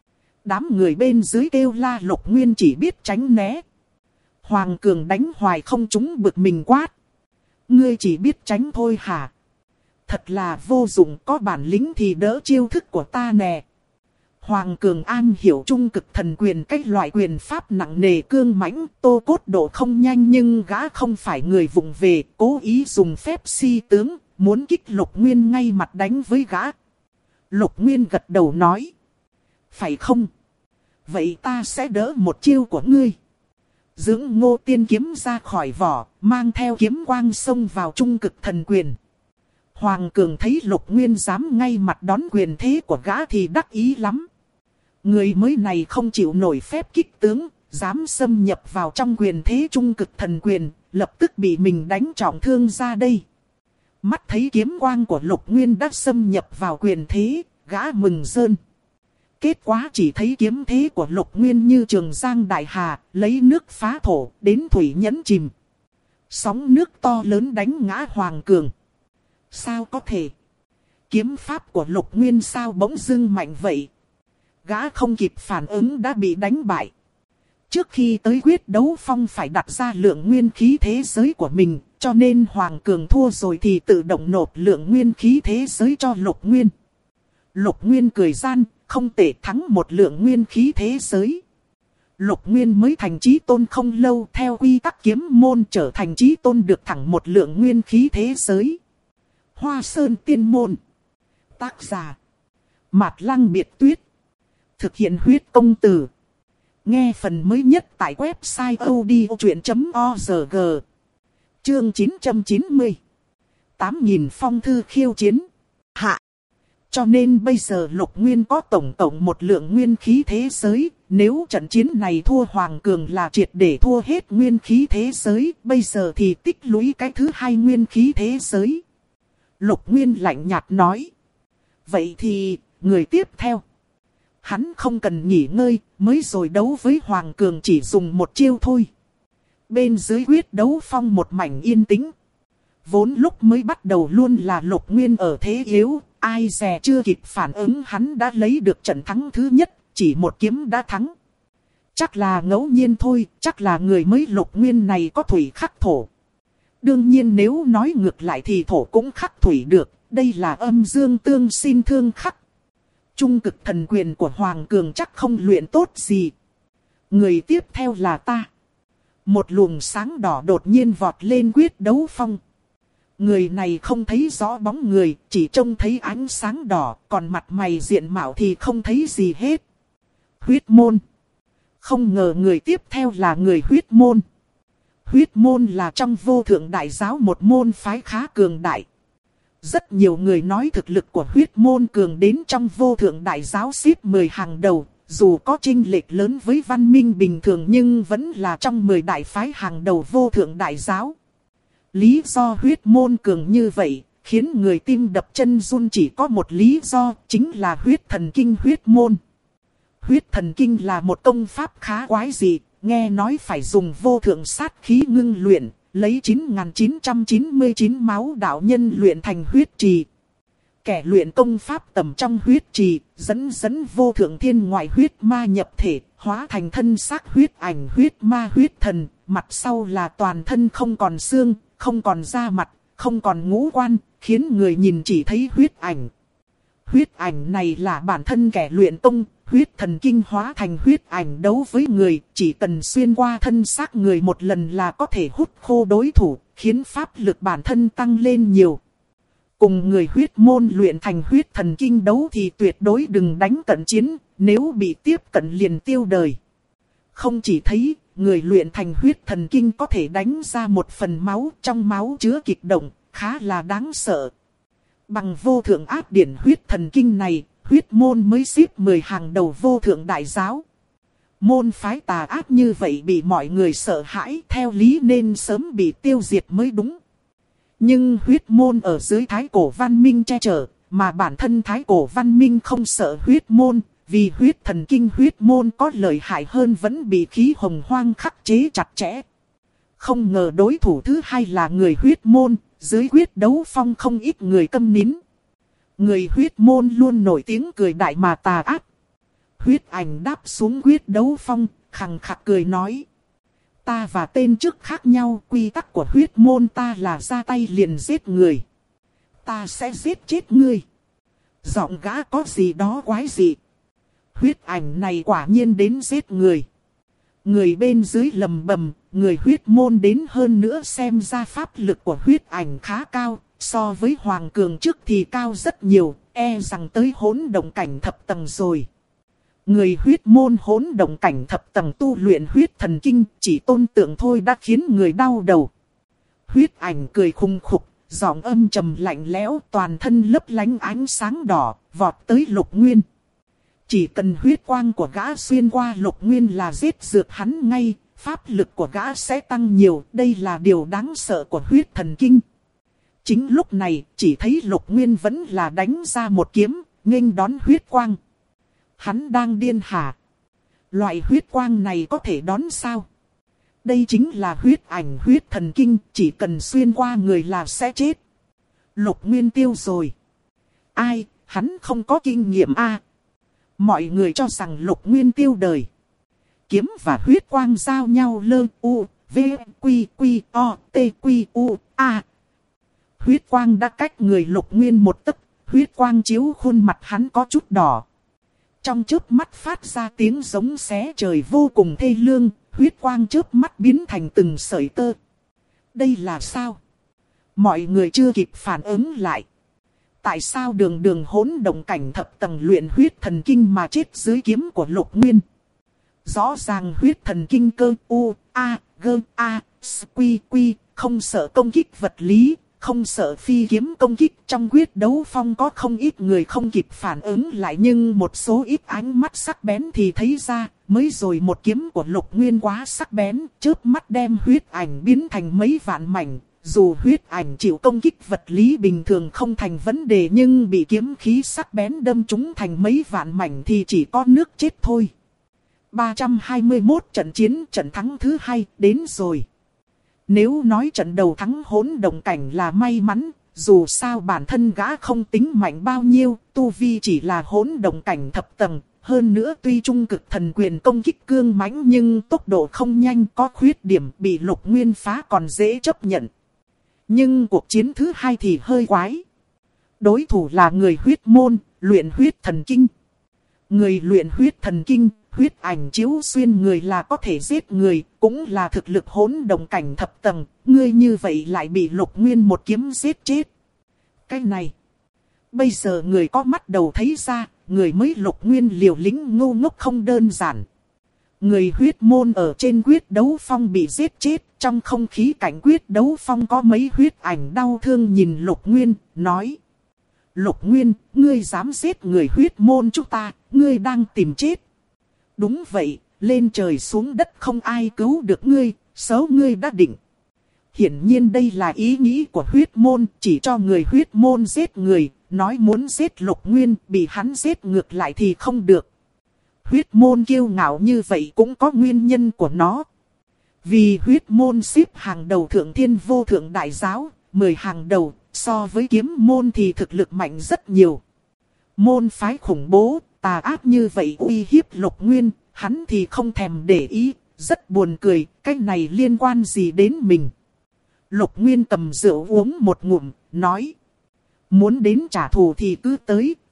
Đám người bên dưới kêu la, Lục Nguyên chỉ biết tránh né. Hoàng Cường đánh hoài không trúng, bực mình quát. Ngươi chỉ biết tránh thôi hả? Thật là vô dụng, có bản lĩnh thì đỡ chiêu thức của ta nè. Hoàng Cường an hiểu trung cực thần quyền, cách loại quyền pháp nặng nề cương mãnh, Tô Cốt độ không nhanh nhưng gã không phải người vụng về, cố ý dùng phép si tướng, muốn kích Lục Nguyên ngay mặt đánh với gã. Lục Nguyên gật đầu nói. Phải không? Vậy ta sẽ đỡ một chiêu của ngươi. Dưỡng Ngô Tiên kiếm ra khỏi vỏ, mang theo kiếm quang xông vào trung cực thần quyền. Hoàng Cường thấy Lục Nguyên dám ngay mặt đón quyền thế của gã thì đắc ý lắm. Người mới này không chịu nổi phép kích tướng, dám xâm nhập vào trong quyền thế trung cực thần quyền, lập tức bị mình đánh trọng thương ra đây. Mắt thấy kiếm quang của Lục Nguyên đã xâm nhập vào quyền thế, gã mừng rơn. Kết quả chỉ thấy kiếm thế của Lục Nguyên như trường giang đại hà, lấy nước phá thổ, đến thủy nhẫn chìm. Sóng nước to lớn đánh ngã Hoàng Cường. Sao có thể? Kiếm pháp của Lục Nguyên sao bỗng dưng mạnh vậy? Gã không kịp phản ứng đã bị đánh bại. Trước khi tới quyết đấu phong phải đặt ra lượng nguyên khí thế giới của mình, cho nên Hoàng Cường thua rồi thì tự động nộp lượng nguyên khí thế giới cho Lục Nguyên. Lục Nguyên cười gian, không tệ, thắng một lượng nguyên khí thế giới. Lục Nguyên mới thành chí tôn không lâu, theo quy tắc kiếm môn trở thành chí tôn được thẳng một lượng nguyên khí thế giới. Hoa Sơn Tiên Môn. Tác giả Mạt Lăng Biệt Tuyết. Thực hiện huyết công từ. Nghe phần mới nhất tại website odchuyện.org. Chương 990. 8.000 phong thư khiêu chiến. Hạ. Cho nên bây giờ Lục Nguyên có tổng một lượng nguyên khí thế giới. Nếu trận chiến này thua, Hoàng Cường là triệt để thua hết nguyên khí thế giới. Bây giờ thì tích lũy cái thứ hai nguyên khí thế giới. Lục Nguyên lạnh nhạt nói. Vậy thì, người tiếp theo. Hắn không cần nghỉ ngơi, mới rồi đấu với Hoàng Cường chỉ dùng một chiêu thôi. Bên dưới quyết đấu phong một mảnh yên tĩnh. Vốn lúc mới bắt đầu luôn là Lục Nguyên ở thế yếu, ai dè chưa kịp phản ứng hắn đã lấy được trận thắng thứ nhất, chỉ một kiếm đã thắng. Chắc là ngẫu nhiên thôi, chắc là người mới Lục Nguyên này có thủy khắc thổ. Đương nhiên nếu nói ngược lại thì thổ cũng khắc thủy được, đây là âm dương tương sinh thương khắc. Trung cực thần quyền của Hoàng Cường chắc không luyện tốt gì. Người tiếp theo là ta. Một luồng sáng đỏ đột nhiên vọt lên quyết đấu phong. Người này không thấy rõ bóng người, chỉ trông thấy ánh sáng đỏ, còn mặt mày diện mạo thì không thấy gì hết. Huyết môn. Không ngờ người tiếp theo là người huyết môn. Huyết môn là trong vô thượng đại giáo một môn phái khá cường đại. Rất nhiều người nói thực lực của huyết môn cường đến trong vô thượng đại giáo xếp 10 hàng đầu. Dù có chênh lệch lớn với văn minh bình thường nhưng vẫn là trong 10 đại phái hàng đầu vô thượng đại giáo. Lý do huyết môn cường như vậy, khiến người tim đập chân run chỉ có một lý do, chính là huyết thần kinh huyết môn. Huyết thần kinh là một công pháp khá quái dị, nghe nói phải dùng vô thượng sát khí ngưng luyện, lấy 9.999 máu đạo nhân luyện thành huyết trì. Kẻ luyện công pháp tầm trong huyết trì, dẫn vô thượng thiên ngoại huyết ma nhập thể, hóa thành thân xác huyết ảnh huyết ma huyết thần, mặt sau là toàn thân không còn xương, không còn da mặt, không còn ngũ quan, khiến người nhìn chỉ thấy huyết ảnh. huyết ảnh này là bản thân kẻ luyện công, huyết thần kinh hóa thành huyết ảnh đấu với người, chỉ cần xuyên qua thân xác người một lần là có thể hút khô đối thủ, khiến pháp lực bản thân tăng lên nhiều. Cùng người huyết môn luyện thành huyết thần kinh đấu thì tuyệt đối đừng đánh cận chiến, nếu bị tiếp cận liền tiêu đời. Không chỉ thấy, người luyện thành huyết thần kinh có thể đánh ra một phần máu, trong máu chứa kịch động, khá là đáng sợ. Bằng vô thượng áp điển huyết thần kinh này, huyết môn mới xếp 10 hàng đầu vô thượng đại giáo. Môn phái tà ác như vậy bị mọi người sợ hãi, theo lý nên sớm bị tiêu diệt mới đúng. Nhưng huyết môn ở dưới thái cổ văn minh che chở, mà bản thân thái cổ văn minh không sợ huyết môn, vì huyết thần kinh huyết môn có lợi hại hơn vẫn bị khí hồng hoang khắc chế chặt chẽ. Không ngờ đối thủ thứ hai là người huyết môn, dưới quyết đấu phong không ít người câm nín. Người huyết môn luôn nổi tiếng cười đại mà tà ác. Huyết ảnh đáp xuống quyết đấu phong, khằng khặc cười nói. Ta và tên trước khác nhau, quy tắc của huyết môn ta là ra tay liền giết người. Ta sẽ giết chết ngươi. Giọng gã có gì đó quái dị. Huyết ảnh này quả nhiên đến giết người. Người bên dưới lầm bầm, người huyết môn đến hơn nữa xem ra pháp lực của huyết ảnh khá cao, so với Hoàng Cường trước thì cao rất nhiều, e rằng tới hỗn động cảnh thập tầng rồi. Người huyết môn hỗn động cảnh thập tầng tu luyện huyết thần kinh, chỉ tôn tượng thôi đã khiến người đau đầu. Huyết ảnh cười khùng khục, giọng âm trầm lạnh lẽo, toàn thân lấp lánh ánh sáng đỏ, vọt tới Lục Nguyên. Chỉ cần huyết quang của gã xuyên qua Lục Nguyên là giết dược hắn ngay, pháp lực của gã sẽ tăng nhiều, đây là điều đáng sợ của huyết thần kinh. Chính lúc này, chỉ thấy Lục Nguyên vẫn là đánh ra một kiếm, nghênh đón huyết quang. Hắn đang điên hả? Loại huyết quang này có thể đón sao? Đây chính là huyết ảnh huyết thần kinh, chỉ cần xuyên qua người là sẽ chết. Lục Nguyên tiêu rồi. Ai, hắn không có kinh nghiệm a. Mọi người cho rằng Lục Nguyên tiêu đời. Kiếm và huyết quang giao nhau lơ u, v, quy, quy, o, t, quy, u, a. Huyết quang đã cách người Lục Nguyên một tấc, huyết quang chiếu khuôn mặt hắn có chút đỏ. Trong chớp mắt phát ra tiếng giống xé trời vô cùng thê lương, huyết quang chớp mắt biến thành từng sợi tơ. Đây là sao? Mọi người chưa kịp phản ứng lại. Tại sao đường đường hỗn động cảnh thập tầng luyện huyết thần kinh mà chết dưới kiếm của Lục Nguyên? Rõ ràng huyết thần kinh cơ u, a, g, a, s, quy, quy, không sợ công kích vật lý, không sợ phi kiếm công kích. Trong quyết đấu phong có không ít người không kịp phản ứng lại, nhưng một số ít ánh mắt sắc bén thì thấy ra, mới rồi một kiếm của Lục Nguyên quá sắc bén, chớp mắt đem huyết ảnh biến thành mấy vạn mảnh. Dù huyết ảnh chịu công kích vật lý bình thường không thành vấn đề, nhưng bị kiếm khí sắc bén đâm trúng thành mấy vạn mảnh thì chỉ có nước chết thôi. 321 trận chiến, trận thắng thứ 2 đến rồi. Nếu nói trận đầu thắng hỗn động cảnh là may mắn, dù sao bản thân gã không tính mạnh bao nhiêu, tu vi chỉ là hỗn động cảnh thập tầng. Hơn nữa tuy trung cực thần quyền công kích cương mãnh nhưng tốc độ không nhanh, có khuyết điểm, bị Lục Nguyên phá còn dễ chấp nhận. Nhưng cuộc chiến thứ 2 thì hơi quái. Đối thủ là người huyết môn, luyện huyết thần kinh. Người luyện huyết thần kinh, huyết ảnh chiếu xuyên người là có thể giết người, cũng là thực lực hỗn động cảnh thập tầng. Ngươi như vậy lại bị Lục Nguyên một kiếm giết chết. Cái này, bây giờ người có mắt đầu thấy ra, người mới Lục Nguyên liều lĩnh ngu ngốc không đơn giản. Người huyết môn ở trên quyết đấu phong bị giết chết, trong không khí cảnh quyết đấu phong có mấy huyết ảnh đau thương nhìn Lục Nguyên, nói. Lục Nguyên, ngươi dám giết người huyết môn chúng ta, ngươi đang tìm chết. Đúng vậy, lên trời xuống đất không ai cứu được ngươi, số ngươi đã định. Hiển nhiên đây là ý nghĩ của huyết môn, chỉ cho người huyết môn giết người, nói muốn giết Lục Nguyên, bị hắn giết ngược lại thì không được. Huyết môn kiêu ngạo như vậy cũng có nguyên nhân của nó. Vì huyết môn xếp hàng đầu thượng thiên vô thượng đại giáo, 10 hàng đầu, so với kiếm môn thì thực lực mạnh rất nhiều. Môn phái khủng bố, tà ác như vậy uy hiếp Lục Nguyên, hắn thì không thèm để ý, rất buồn cười, cái này liên quan gì đến mình. Lục Nguyên cầm rượu uống một ngụm, nói. Muốn đến trả thù thì cứ tới,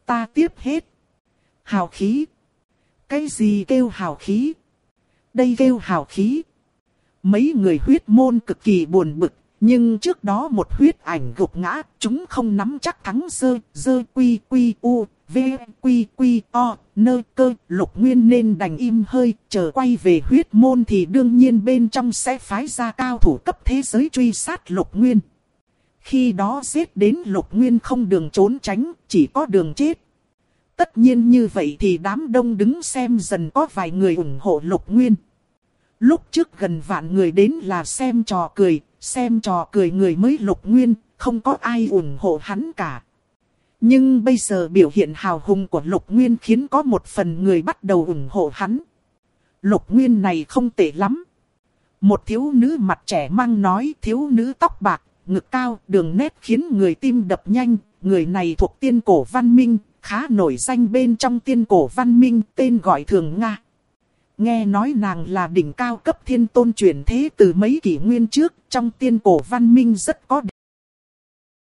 Ta tiếp hết. Hào khí. Cái gì kêu hào khí? Đây kêu hào khí. Mấy người huyết môn cực kỳ buồn bực. Nhưng trước đó một huyết ảnh gục ngã, chúng không nắm chắc thắng dơ quy quy u, v quy quy o, nơ cơ, Lục Nguyên nên đành im hơi, chờ quay về huyết môn thì đương nhiên bên trong sẽ phái ra cao thủ cấp thế giới truy sát Lục Nguyên. Khi đó giết đến Lục Nguyên không đường trốn tránh, chỉ có đường chết. Tất nhiên như vậy thì đám đông đứng xem dần có vài người ủng hộ Lục Nguyên. Lúc trước gần vạn người đến là xem trò cười người mới Lục Nguyên, không có ai ủng hộ hắn cả. Nhưng bây giờ biểu hiện hào hùng của Lục Nguyên khiến có một phần người bắt đầu ủng hộ hắn. Lục Nguyên này không tệ lắm. Một thiếu nữ mặt trẻ măng nói, thiếu nữ tóc bạc, ngực cao, đường nét khiến người tim đập nhanh. Người này thuộc tiên cổ văn minh, khá nổi danh bên trong tiên cổ văn minh, tên gọi thường Nga. Nghe nói nàng là đỉnh cao cấp thiên tôn chuyển thế từ mấy kỷ nguyên trước, trong tiên cổ văn minh rất có